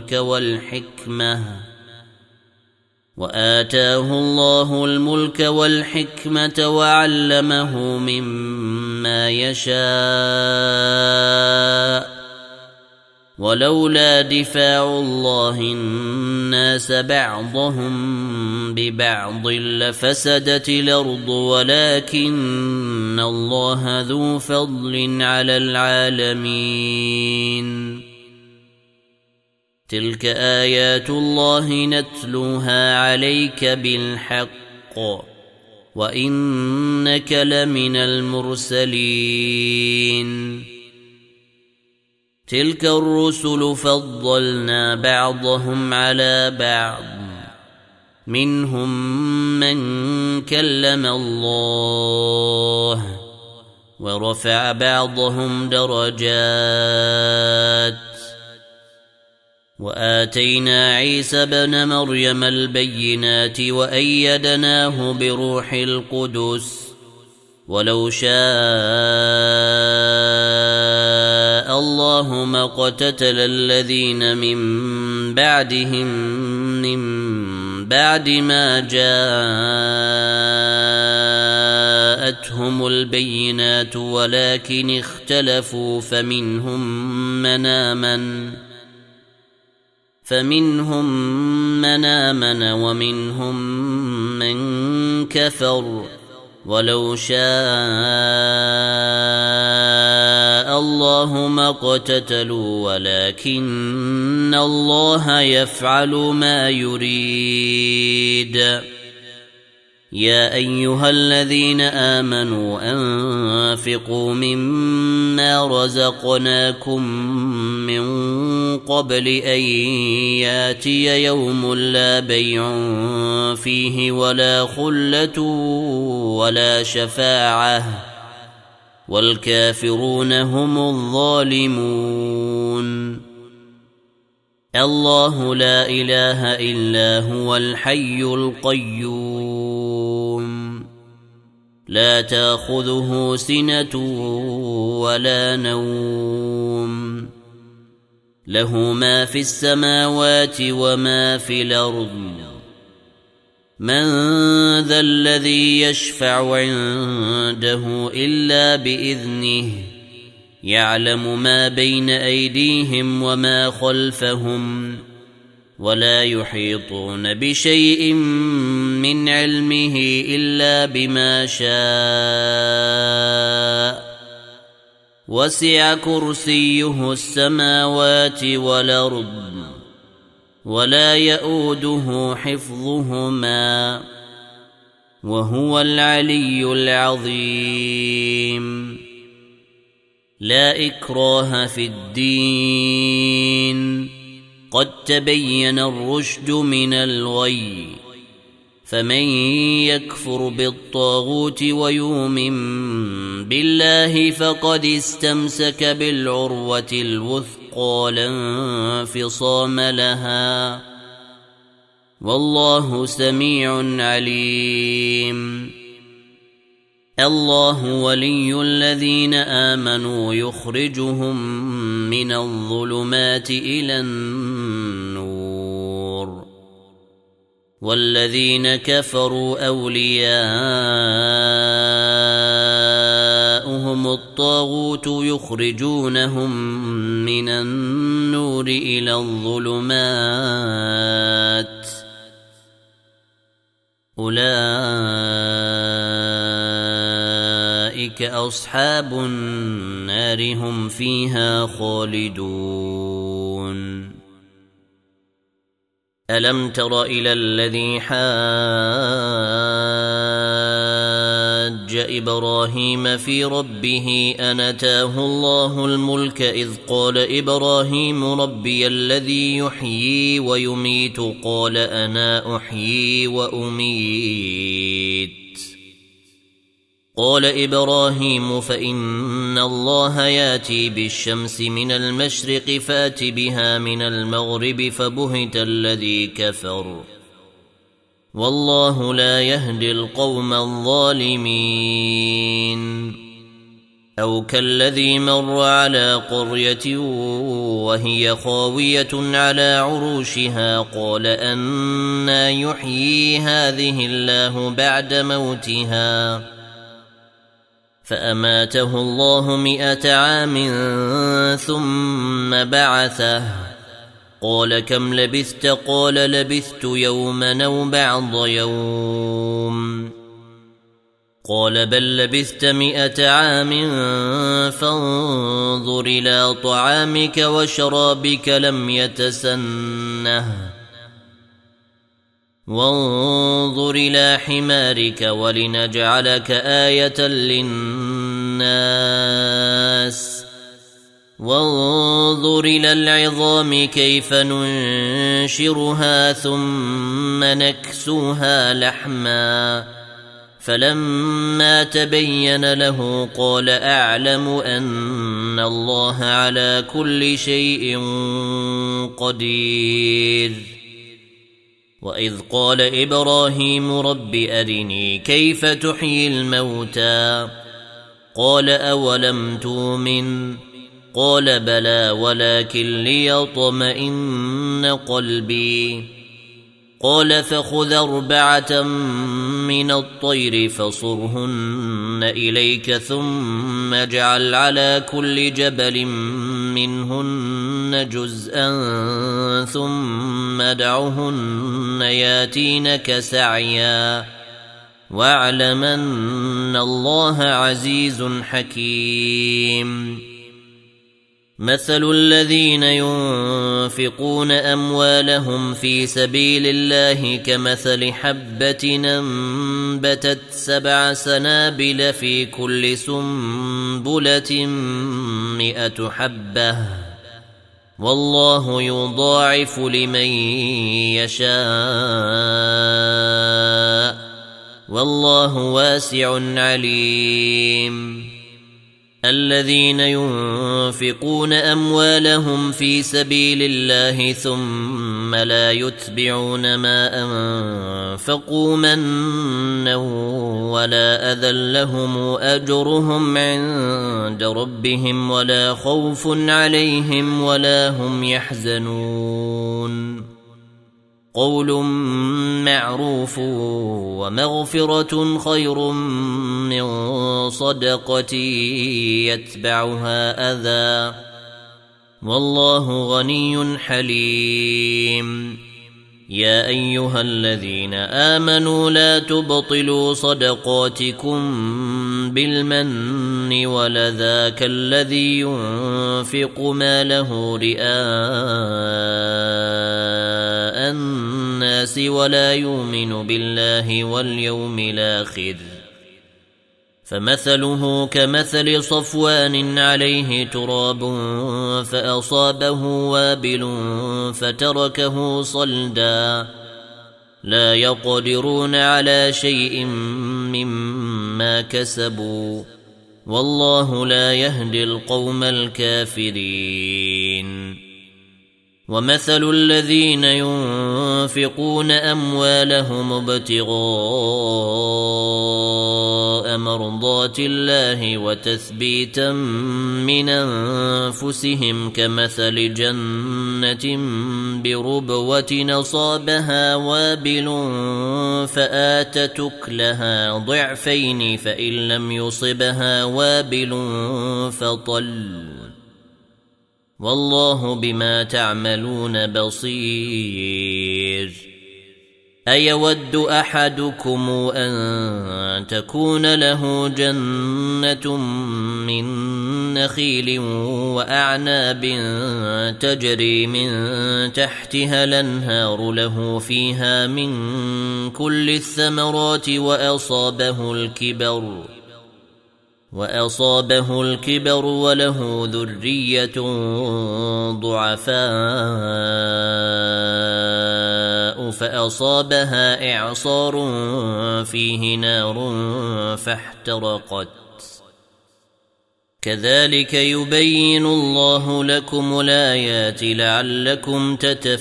A: الملك والحكمة وعلمه مما يشاء ولولا دفاع الله الناس بعضهم ببعض لفسدت الأرض ولكن الله ذو فضل على العالمين تلك آيات الله نتلوها عليك بالحق وإنك لمن المرسلين تلك الرسل فضلنا بعضهم على بعض منهم من كلم الله ورفع بعضهم درجات وآتينا عيسى ابن مريم البينات وأيدناه بروح القدس ولو شاء الله ما اقتتل الذين من بعدهم من بعد ما جاءتهم البينات ولكن اختلفوا فمنهم من آمن ومنهم من كفر ولو شاء الله ما اقتتلوا ولكن الله يفعل ما يريد يا أيها الذين آمنوا أنفقوا مما رزقناكم من قبل أن ياتي يوم لا بيع فيه ولا خلة ولا شفاعة والكافرون هم الظالمون. الله لا إله إلا هو الحي القيوم لا تأخذه سنة ولا نوم له ما في السماوات وما في الأرض. من ذا الذي يشفع عنده إلا بإذنه يعلم ما بين أيديهم وما خلفهم ولا يحيطون بشيء من علمه إلا بما شاء وسع كرسيه السماوات والأرض ولا يؤوده حفظهما وهو العلي العظيم. لا إكراه في الدين قد تبين الرشد من الغي فمن يكفر بالطاغوت ويؤمن بالله فقد استمسك بالعروة الوثقى لا انفصام لها والله سميع عليم. الله ولي الذين آمنوا يخرجهم من الظلمات إلى النور والذين كفروا أولياؤهم الطاغوت يخرجونهم من النور إلى الظلمات أولئك أصحاب النار هم فيها خالدون. ألم تر إلى الذي حاج إبراهيم في ربه أن آتاه الله الملك إذ قال إبراهيم ربي الذي يحيي ويميت قال أنا أحيي وأميت قال إبراهيم فإن الله ياتي بالشمس من المشرق فات بها من المغرب فبهت الذي كفر والله لا يهدي القوم الظالمين. أو كالذي مر على قرية وهي خاوية على عروشها قال أنى يحيي هذه الله بعد موتها فأماته الله 100 عام ثم بعثه قال كم لبثت قال لبثت يوما أو بعض يوم قال بل لبثت 100 عام فانظر إلى طعامك وشرابك لم يتسنه وانظر إلى حمارك ولنجعلك آية للناس وانظر إلى العظام كيف ننشرها ثم نكسوها لحما فلما تبين له قال أعلم أن الله على كل شيء قدير. وإذ قال إبراهيم رب أرني كيف تحيي الموتى قال أولم تؤمن قال بلى ولكن ليطمئن قلبي قال فخذ 4 من الطير فصرهن إليك ثم اجعل على كل جبل منهن جزءا ثم ادعهن ياتينك سعيا واعلم أن الله عزيز حكيم. مثل الذين ينفقون أموالهم في سبيل الله كمثل حبة أنبتت 7 سنابل في كل سنبلة 100 حبة والله يضاعف لمن يشاء والله واسع عليم. الذين ينفقون أموالهم في سبيل الله ثم لا يتبعون ما أنفقوا منا ولا أذى لهم أجرهم عند ربهم ولا خوف عليهم ولا هم يحزنون. قول معروف ومغفرة خير من صدقة يتبعها أذى والله غني حليم. يا أيها الذين آمنوا لا تبطلوا صدقاتكم بالمن ولذا كالذي ينفق ماله رئاء الناس ولا يؤمن بالله واليوم الآخر فمثله كمثل صفوان عليه تراب فأصابه وابل فتركه صلدا لا يقدرون على شيء مما كسبوا والله لا يهدي القوم الكافرين. ومثل الذين ينفقون أموالهم ابتغاء مرضات الله وتثبيتا من أنفسهم كمثل جنة بربوة أصابها وابل فآتت أكلها ضعفين فإن لم يصبها وابل فطل والله بما تعملون بصير. أيود أحدكم أن تكون له جنة من نخيل وأعناب تجري من تحتها الأنهار له فيها من كل الثمرات وأصابه الكبر وله ذرية ضعفاء فأصابها إعصار فيه نار فاحترقت كذلك يبين الله لكم الآيات لعلكم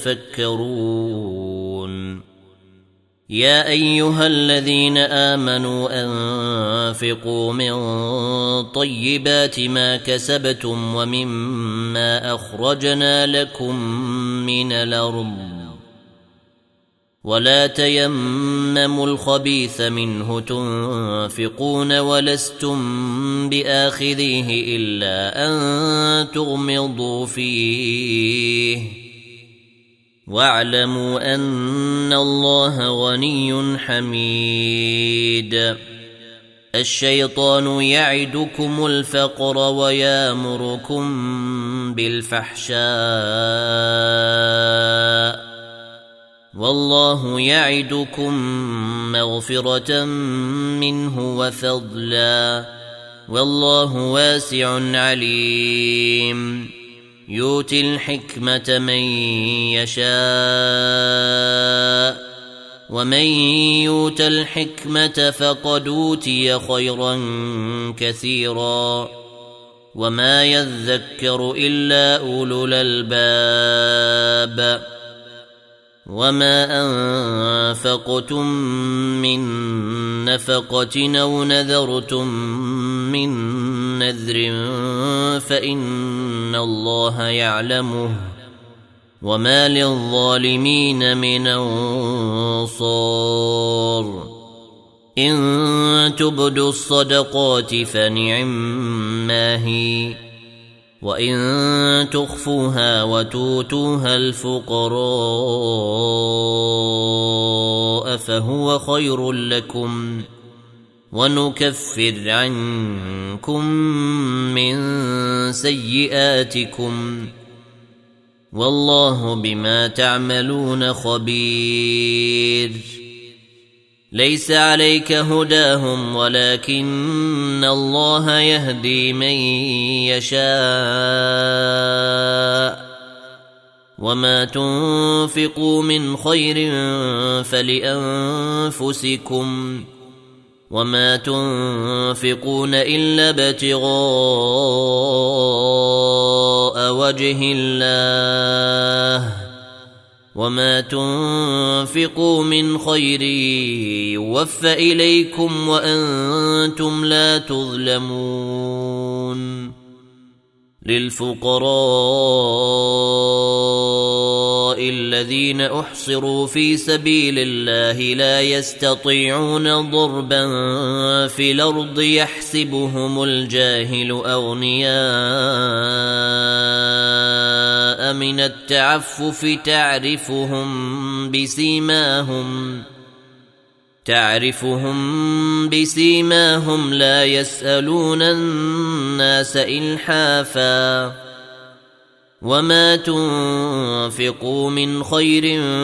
A: تتفكرون. يا أيها الذين آمنوا أنفقوا من طيبات ما كسبتم ومما أخرجنا لكم من الأرض ولا تيمموا الخبيث منه تنفقون ولستم بآخذيه إلا أن تغمضوا فيه واعلموا أن الله غني حميد. الشيطان يعدكم الفقر ويامركم بالفحشاء والله يعدكم مغفرة منه وفضلا والله واسع عليم. يؤتي الحكمة من يشاء ومن يؤت الحكمة فقد أوتي خيرا كثيرا وما يذكر إلا أولو الألباب. وما أنفقتم من نفقة أو نذرتم من نذر فإن الله يعلمه وما للظالمين من أنصار. إن تبدوا الصدقات فنعما هي وإن تخفوها وتؤتوها الفقراء فهو خير لكم ونكفر عنكم من سيئاتكم والله بما تعملون خبير. ليس عليك هداهم ولكن الله يهدي من يشاء وما تنفقوا من خير فلأنفسكم وما تنفقون إلا ابتغاء وجه الله وما تنفقوا من خير يوفى إليكم وأنتم لا تظلمون للفقراء الذين أحصروا في سبيل الله لا يستطيعون ضربا في الأرض يحسبهم الجاهل أغنياء من التعفف تعرفهم بسيماهم لا يسألون الناس إلحافا وما تنفقوا من خير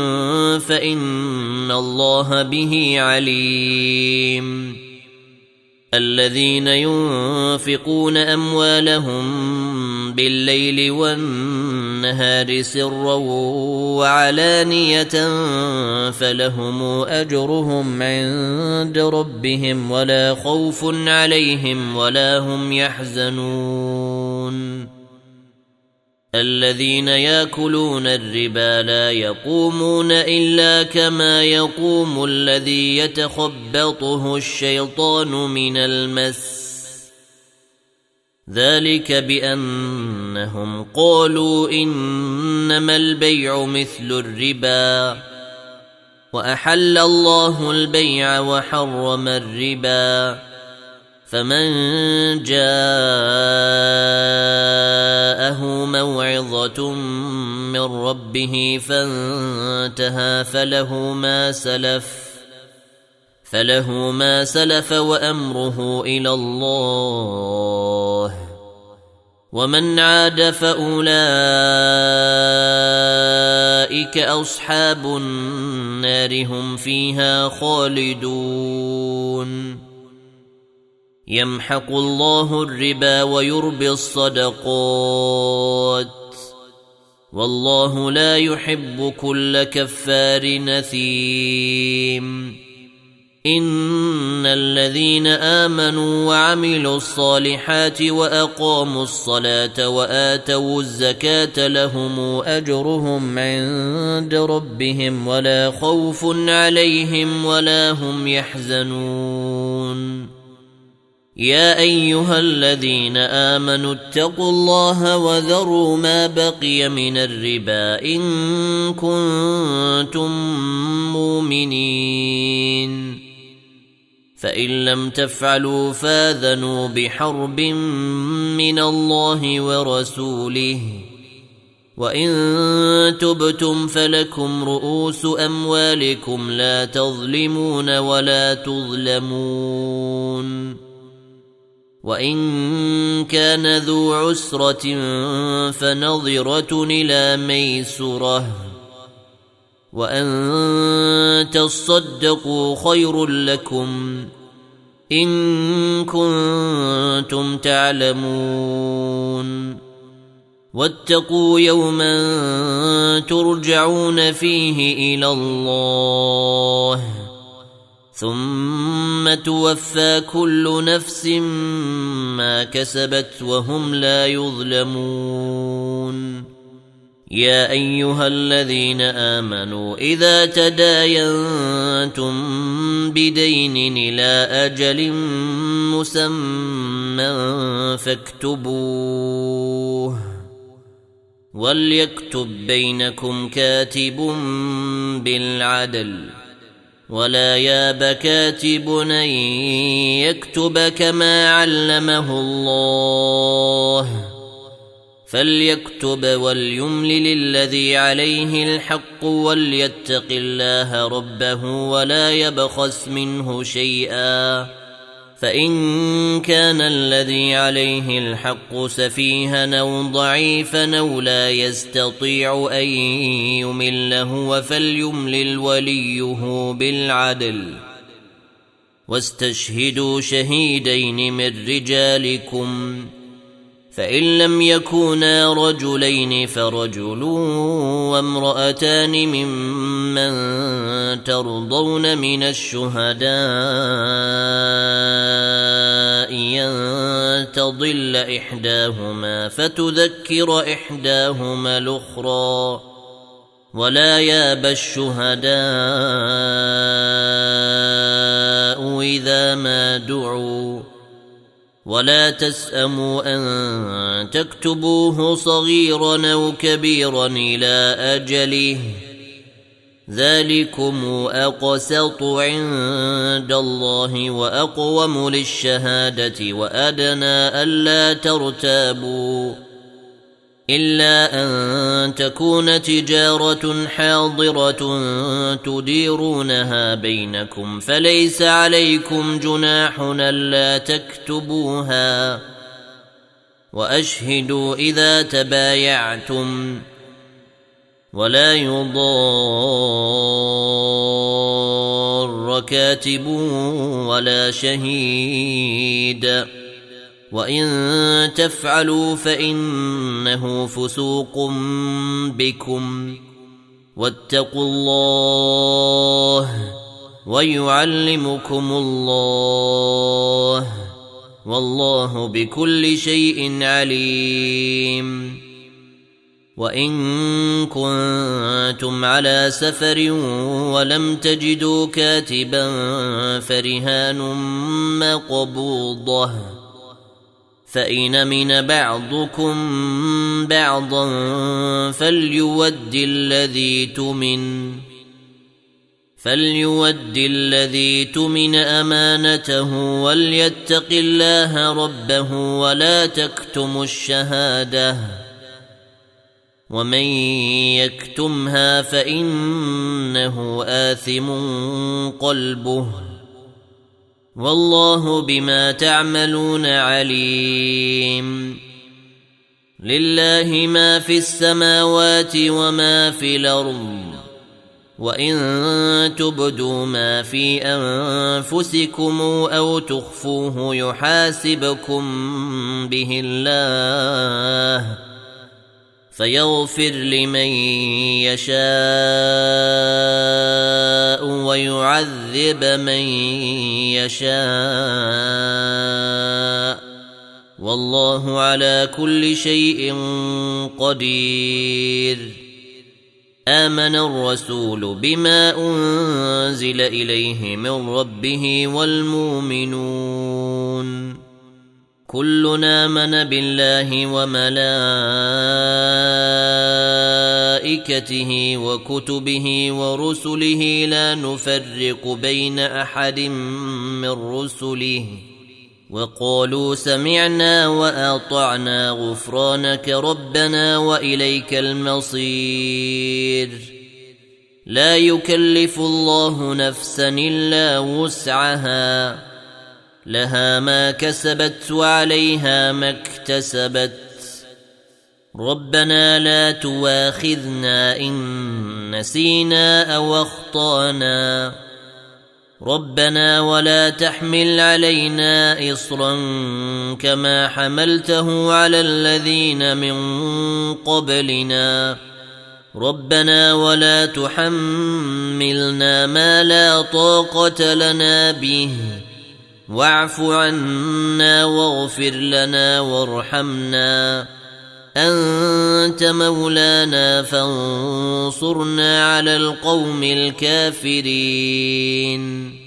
A: فإن الله به عليم الذين ينفقون أموالهم بالليل والنهار سرا وعلانية فلهم أجرهم عند ربهم ولا خوف عليهم ولا هم يحزنون الذين يأكلون الربا لا يقومون إلا كما يقوم الذي يتخبطه الشيطان من المس ذلك بأنهم قالوا إنما البيع مثل الربا وأحل الله البيع وحرم الربا فمن جاءه موعظة من ربه فانتهى فله ما سلف وأمره إلى الله ومن عاد فأولئك أصحاب النار هم فيها خالدون يمحق الله الربا ويربي الصدقات والله لا يحب كل كفار نثيم إن الذين آمنوا وعملوا الصالحات وأقاموا الصلاة وآتوا الزكاة لهم أجرهم عند ربهم ولا خوف عليهم ولا هم يحزنون يا أيها الذين آمنوا اتقوا الله وذروا ما بقي من الربا إن كنتم مؤمنين فإن لم تفعلوا فاذنوا بحرب من الله ورسوله وإن تبتم فلكم رؤوس أموالكم لا تظلمون ولا تظلمون وإن كان ذو عسرة فنظرة إلى ميسرة وأن تصدقوا خير لكم إن كنتم تعلمون واتقوا يوما ترجعون فيه إلى الله ثم توفى كل نفس ما كسبت وهم لا يظلمون يا أيها الذين آمنوا إذا تداينتم بدين إلى أجل مسمى فاكتبوه وليكتب بينكم كاتب بالعدل ولا ياب كاتب أن يكتب كما علمه الله فليكتب وليملل الذي عليه الحق وليتق الله ربه ولا يبخس منه شيئا فإن كان الذي عليه الحق سفيها أو ضعيفا أو لا يستطيع أن يمله فليملل وليه بالعدل واستشهدوا شهيدين من رجالكم فإن لم يكونا رجلين فرجل وامرأتان ممن ترضون من الشهداء أن تضل إحداهما فتذكر إحداهما الأخرى ولا يابى الشهداء إذا ما دعوا ولا تسأموا أن تكتبوه صغيرا أو كبيرا إلى أجله ذلكم أقسط عند الله وأقوم للشهادة وأدنى ألا ترتابوا إلا أن تكون تجارة حاضرة تديرونها بينكم فليس عليكم جناح ألا تكتبوها وأشهدوا إذا تبايعتم ولا يضار كاتب ولا شهيد وإن تفعلوا فإنه فسوق بكم واتقوا الله ويعلمكم الله والله بكل شيء عليم وإن كنتم على سفر ولم تجدوا كاتبا فرهان مقبوضة فإن من بعضكم بعضا فليود الذي تمن أمانته وليتق الله ربه ولا تكتموا الشهادة ومن يكتمها فإنه آثم قلبه والله بما تعملون عليم لله ما في السماوات وما في الأرض وإن تبدوا ما في أنفسكم أو تخفوه يحاسبكم به الله فيغفر لمن يشاء ويعذب من يشاء والله على كل شيء قدير آمن الرسول بما أنزل إليه من ربه والمؤمنون كلنا آمن بالله وملائكته وكتبه ورسله لا نفرق بين أحد من رسله وقالوا سمعنا وأطعنا غفرانك ربنا وإليك المصير لا يكلف الله نفسا إلا وسعها لها ما كسبت وعليها ما اكتسبت ربنا لا تواخذنا إن نسينا أو أخطأنا ربنا ولا تحمل علينا إصرا كما حملته على الذين من قبلنا ربنا ولا تحملنا ما لا طاقة لنا به واعف عنا واغفر لنا وارحمنا أنت مولانا فانصرنا على القوم الكافرين